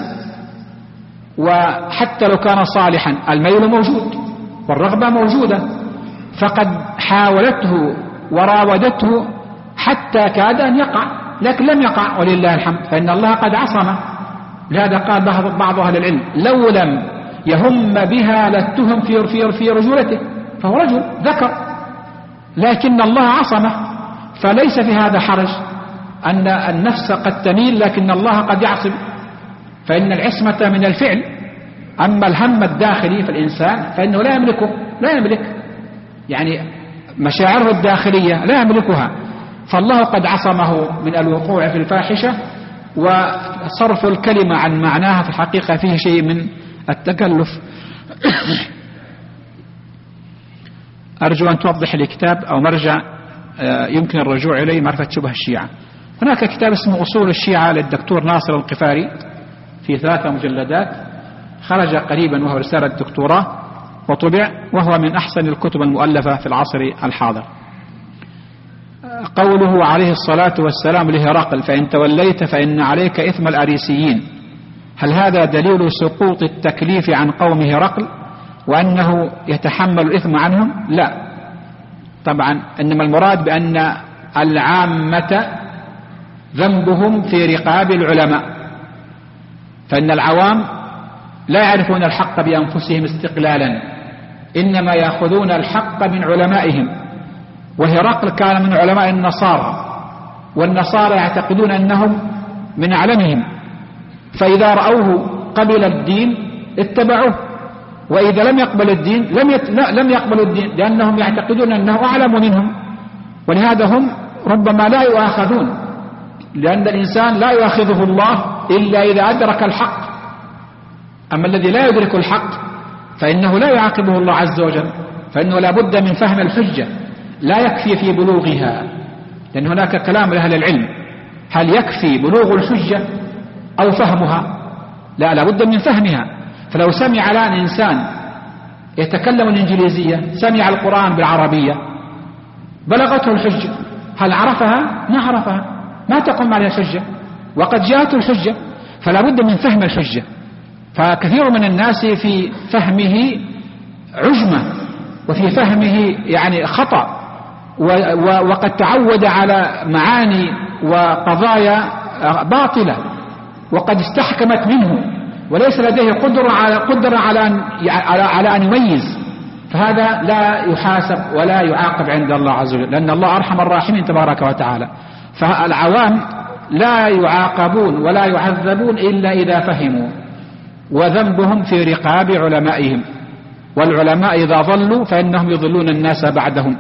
وحتى لو كان صالحا الميل موجود والرغبة موجودة، فقد حاولته وراودته حتى كاد أن يقع، لكن لم يقع ولله الحمد، فإن الله قد عصمه. لهذا قال بعض أهل العلم لو لم يهم بها لاتهم في رجولته، فهو رجل ذكر، لكن الله عصمه، فليس في هذا حرج أن النفس قد تميل لكن الله قد يعصم، فإن العصمة من الفعل. أما الهم الداخلي في الإنسان فإنه لا يملك يعني مشاعره الداخلية لا يملكها، فالله قد عصمه من الوقوع في الفاحشة، وصرف الكلمة عن معناها في الحقيقة فيه شيء من التكلف. أرجو أن توضح لي كتاب أو مرجع يمكن الرجوع إليه معرفة شبه الشيعة. هناك كتاب اسمه أصول الشيعة للدكتور ناصر القفاري في 3 مجلدات، خرج قريبا وهو رسالة دكتوراه وطبع، وهو من أحسن الكتب المؤلفة في العصر الحاضر. قوله عليه الصلاة والسلام لهرقل فإن توليت فإن عليك إثم الأريسيين، هل هذا دليل سقوط التكليف عن قوم هرقل وأنه يتحمل الإثم عنهم؟ لا طبعا، إنما المراد بأن العامة ذنبهم في رقاب العلماء، فإن العوام لا يعرفون الحق بأنفسهم استقلالا، إنما يأخذون الحق من علمائهم. وهرقل كان من علماء النصارى، والنصارى يعتقدون أنهم من أعلمهم، فإذا رأوه قبل الدين اتبعوه، وإذا لم يقبل الدين لم يقبلوا الدين، لأنهم يعتقدون أنه أعلم منهم. ولهذا هم ربما لا يؤاخذون، لأن الإنسان لا يؤاخذه الله إلا إذا أدرك الحق، أما الذي لا يدرك الحق فإنه لا يعاقبه الله عز وجل، فإنه لا بد من فهم الحجة، لا يكفي في بلوغها، لأن هناك كلام لأهل العلم هل يكفي بلوغ الحجة أو فهمها؟ لا بد من فهمها. فلو سمع الآن إنسان يتكلم الإنجليزية سمع القرآن بالعربية بلغته الحجة، هل عرفها؟ ما عرفها، ما تقوم عليها الحجة، وقد جاءته الحجة، فلا بد من فهم الحجة. فكثير من الناس في فهمه عجمة، وفي فهمه يعني خطأ، وقد تعود على معاني وقضايا باطلة وقد استحكمت منه، وليس لديه قدرة على أن يميز، فهذا لا يحاسب ولا يعاقب عند الله عز وجل، لأن الله أرحم الراحمين تبارك وتعالى. فالعوام لا يعاقبون ولا يعذبون إلا إذا فهموا، وذنبهم في رقاب علمائهم، والعلماء إذا ضلوا فإنهم يضلون الناس بعدهم.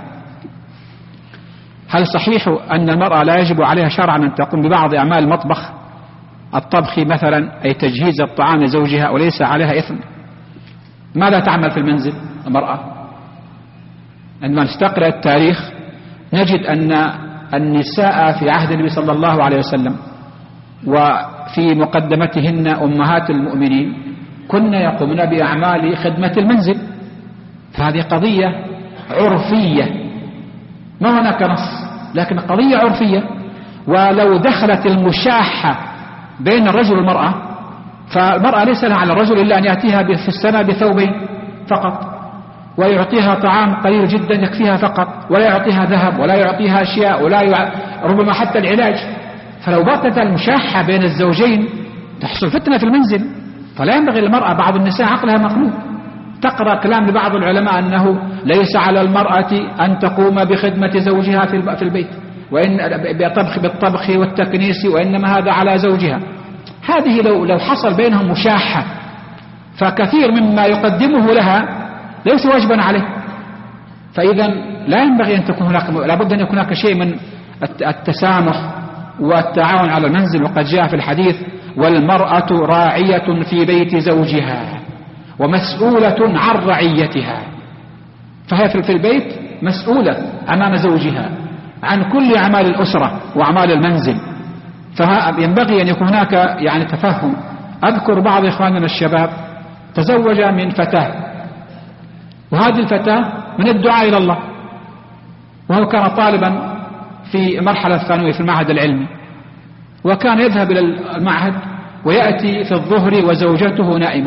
هل صحيح أن المرأة لا يجب عليها شرعا أن تقوم ببعض أعمال المطبخ، الطبخ مثلا، أي تجهيز الطعام لزوجها، وليس عليها إثم؟ ماذا تعمل في المنزل المرأة؟ عندما نستقرأ التاريخ نجد أن النساء في عهد النبي صلى الله عليه وسلم وفي مقدمتهن أمهات المؤمنين كن يقومن بأعمال خدمة المنزل، فهذه قضية عرفية، ما هناك نص، لكن قضية عرفية. ولو دخلت المشاحة بين الرجل والمرأة، فالمرأة ليس لها على الرجل إلا أن يأتيها في السنة بثوبين فقط، ويعطيها طعام قليل جدا يكفيها فقط، ولا يعطيها ذهب ولا يعطيها أشياء ربما حتى العلاج. فلو باتت المشاحة بين الزوجين تحصل فتنة في المنزل. فلا ينبغي للمرأة، بعض النساء عقلها مخلوق، تقرأ كلام لبعض العلماء أنه ليس على المرأة أن تقوم بخدمة زوجها في البيت، وإن بالطبخ والتكنيس، وإنما هذا على زوجها. هذه لو حصل بينهم مشاحة فكثير مما يقدمه لها ليس واجبا عليه. فإذا لا ينبغي أن تكون هناك، لابد أن يكون هناك شيء من التسامح والتعاون على المنزل. وقد جاء في الحديث: والمرأة راعية في بيت زوجها ومسؤولة عن رعيتها. فهي في البيت مسؤولة أمام زوجها عن كل أعمال الأسرة وأعمال المنزل. فينبغي أن يكون هناك يعني تفهم. أذكر بعض إخواننا الشباب تزوج من فتاة، وهذه الفتاة من الدعاء إلى الله، وهو كان طالبا في مرحلة ثانوية في المعهد العلمي، وكان يذهب إلى المعهد ويأتي في الظهر وزوجته نائمة،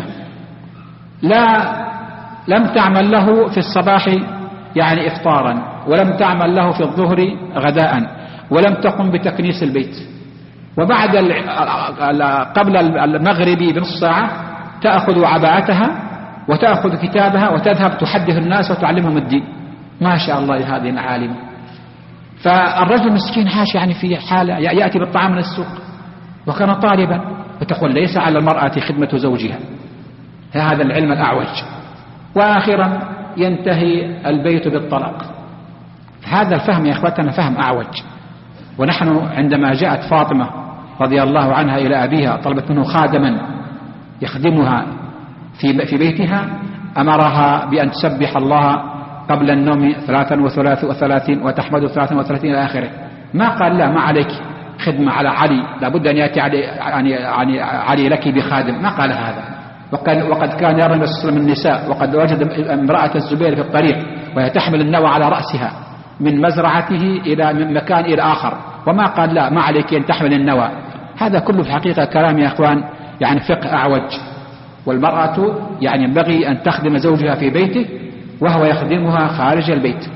لم تعمل له في الصباح يعني إفطارا، ولم تعمل له في الظهر غداء، ولم تقم بتكنيس البيت. وبعد قبل المغرب بنصف ساعة تأخذ عباءتها وتأخذ كتابها وتذهب تحدث الناس وتعلمهم الدين. ما شاء الله هذه العالمة. فالرجل مسكين عاش يعني في حالة يأتي بالطعام من السوق، وكان طالبا، وتقول ليس على المرأة خدمة زوجها. هذا العلم الأعوج. وآخرا ينتهي البيت بالطلاق. هذا الفهم يا إخوتنا فهم أعوج. ونحن عندما جاءت فاطمة رضي الله عنها إلى أبيها طلبت منه خادما يخدمها في بيتها، أمرها بأن تسبح الله قبل النوم 33 وتحمد 33 إلى آخره. ما قال لا، ما عليك خدمة على علي، لابد أن يأتي علي لك بخادم، ما قال هذا. وقد كان يرى النبي صلى الله عليه وسلم النساء، وقد وجد امرأة الزبير في الطريق وهي تحمل النوى على رأسها من مزرعته إلى من مكان إلى آخر، وما قال لا، ما عليك أن تحمل النوى. هذا كله في حقيقة كلام يا أخوان يعني فقه أعوج. والمرأة يعني ينبغي أن تخدم زوجها في بيته وهو يخدمها خارج البيت.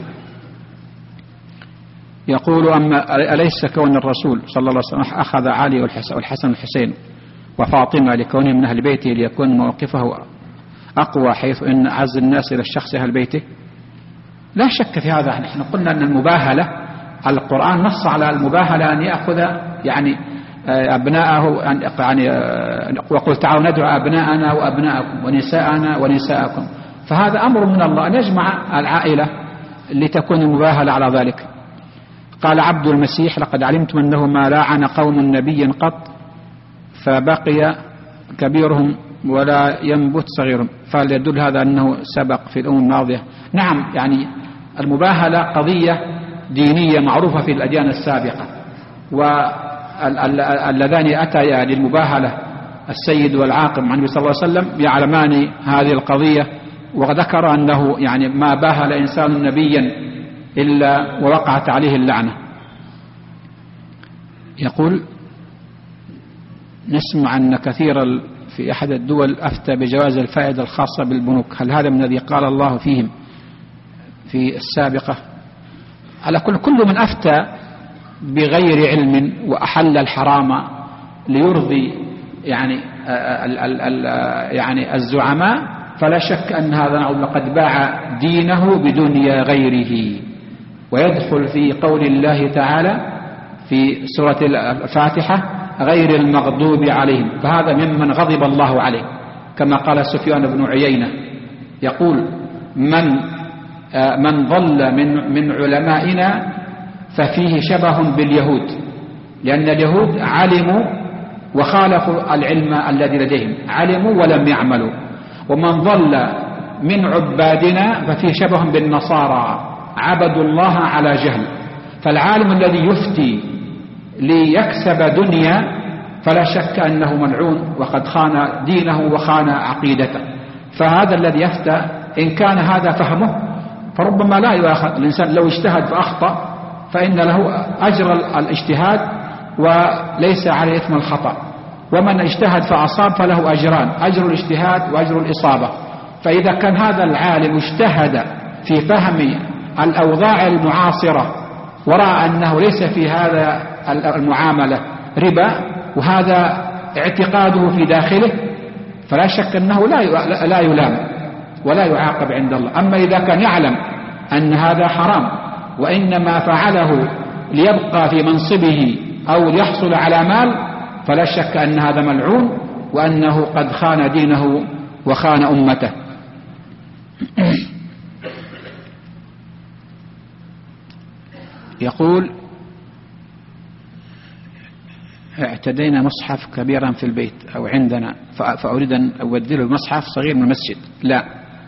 يقول: أما أليس كون الرسول صلى الله عليه وسلم أخذ علي والحسن والحسين وفاطمة لكونهم من أهل بيته ليكون موقفه أقوى، حيث إن أعز الناس إلى الشخص أهل بيته؟ لا شك في هذا. نحن قلنا أن المباهلة، القرآن نص على المباهلة أن يأخذ يعني أبناءه، يعني وقل تعالوا ندعو أبناءنا وأبناءكم ونساءنا ونساءكم. فهذا أمر من الله أن يجمع العائلة لتكون المباهلة على ذلك. قال عبد المسيح: لقد علمتم أنه ما لاعن قوم نبيا قط فبقي كبيرهم ولا ينبت صغيرهم. فليدل هذا أنه سبق في الأمم الماضية. نعم، يعني المباهلة قضية دينية معروفة في الأديان السابقة، واللذان أتيا للمباهلة السيد والعاقب عن النبي صلى الله عليه وسلم يعلمان هذه القضية، وذكر أنه يعني ما باهل إنسان نبيا إلا ووقعت عليه اللعنة. يقول: نسمع أن كثيرا في أحد الدول أفتى بجواز الفائدة الخاصة بالبنوك، هل هذا من الذي قال الله فيهم في السابقة؟ على كل من أفتى بغير علم وأحل الحرام ليرضي يعني الزعماء، فلا شك أن هذا قد باع دينه بدنيا غيره. ويدخل في قول الله تعالى: في سورة الفاتحة غير المغضوب عليهم، فهذا ممن غضب الله عليه، كما قال سفيان بن عيينة يقول من ضل من علمائنا ففيه شبه باليهود، لأن اليهود علموا وخالفوا العلم الذي لديهم، علموا ولم يعملوا. ومن ضل من عبادنا ففيه شبه بالنصارى، عبدوا الله على جهل. فالعالم الذي يفتي ليكسب دنيا فلا شك أنه ملعون وقد خان دينه وخان عقيدته. فهذا الذي يفتى إن كان هذا فهمه فربما لا يؤاخذ. الإنسان لو اجتهد فأخطأ فإن له أجر الاجتهاد وليس عليه إثم الخطأ، ومن اجتهد فأصاب فله أجران، أجر الاجتهاد وأجر الإصابة. فإذا كان هذا العالم اجتهد في فهم الأوضاع المعاصرة ورأى أنه ليس في هذا المعاملة ربا وهذا اعتقاده في داخله فلا شك أنه لا يلام ولا يعاقب عند الله. أما إذا كان يعلم أن هذا حرام وإنما فعله ليبقى في منصبه أو ليحصل على مال فلا شك أن هذا ملعون وأنه قد خان دينه وخان أمته. يقول اعتدينا مصحف كبيرا في البيت أو عندنا فأريد أن أبدله مصحف صغير من المسجد. لا،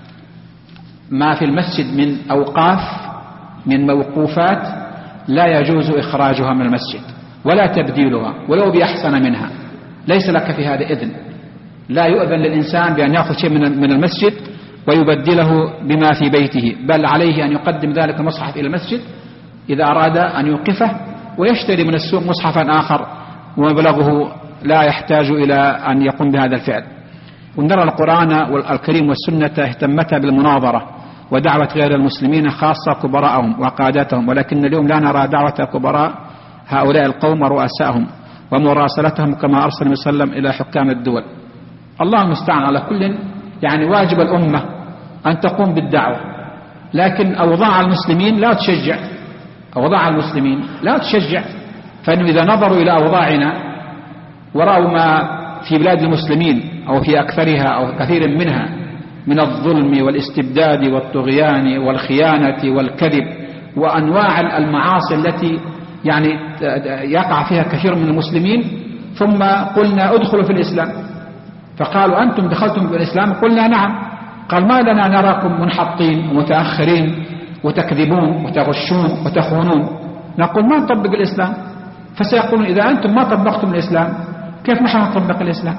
ما في المسجد من أوقاف من موقوفات لا يجوز إخراجها من المسجد ولا تبديلها ولو بأحسن منها، ليس لك في هذا إذن. لا يؤذن للإنسان بأن يأخذ شيء من المسجد ويبدله بما في بيته، بل عليه أن يقدم ذلك المصحف إلى المسجد إذا أراد أن يوقفه ويشتري من السوق مصحفا آخر ومبلغه لا يحتاج إلى أن يقوم بهذا الفعل. ونرى القرآن الكريم والسنة اهتمتا بالمناظرة ودعوة غير المسلمين خاصة كبراءهم وقادتهم، ولكن اليوم لا نرى دعوة كبراء هؤلاء القوم ورؤسائهم ومراسلتهم كما أرسل النبي صلى الله عليه وسلم إلى حكام الدول. الله المستعان. على كل يعني واجب الأمة أن تقوم بالدعوة، لكن أوضاع المسلمين لا تشجع، أوضاع المسلمين لا تشجع. فإنه إذا نظروا إلى أوضاعنا ورأوا ما في بلاد المسلمين أو في أكثرها أو كثير منها من الظلم والاستبداد والطغيان والخيانة والكذب وأنواع المعاصي التي يعني يقع فيها كثير من المسلمين، ثم قلنا ادخلوا في الإسلام، فقالوا أنتم دخلتم في الإسلام؟ قلنا نعم. قال ما لنا نراكم منحطين ومتأخرين وتكذبون وتغشون وتخونون. نقول ما نطبق الإسلام، فسيقولون إذا أنتم ما طبقتم الإسلام كيف نحن نطبق الإسلام؟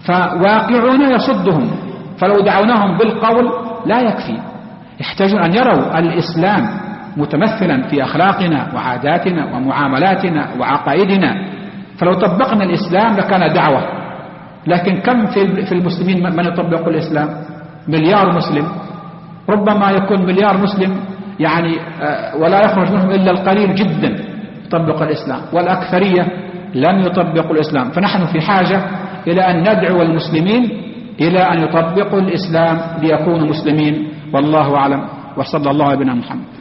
فواقعنا يصدهم، فلو دعوناهم بالقول لا يكفي، يحتاجون أن يروا الإسلام متمثلا في أخلاقنا وعاداتنا ومعاملاتنا وعقائدنا. فلو طبقنا الإسلام لكان دعوة، لكن كم في المسلمين من يطبق الإسلام؟ مليار مسلم، ربما يكون مليار مسلم يعني ولا يخرج منهم إلا القليل جدا يطبق الإسلام، والأكثرية لم يطبقوا الإسلام. فنحن في حاجة إلى أن ندعو المسلمين إلى أن يطبقوا الإسلام ليكونوا مسلمين. والله أعلم، وصلى الله على نبينا محمد.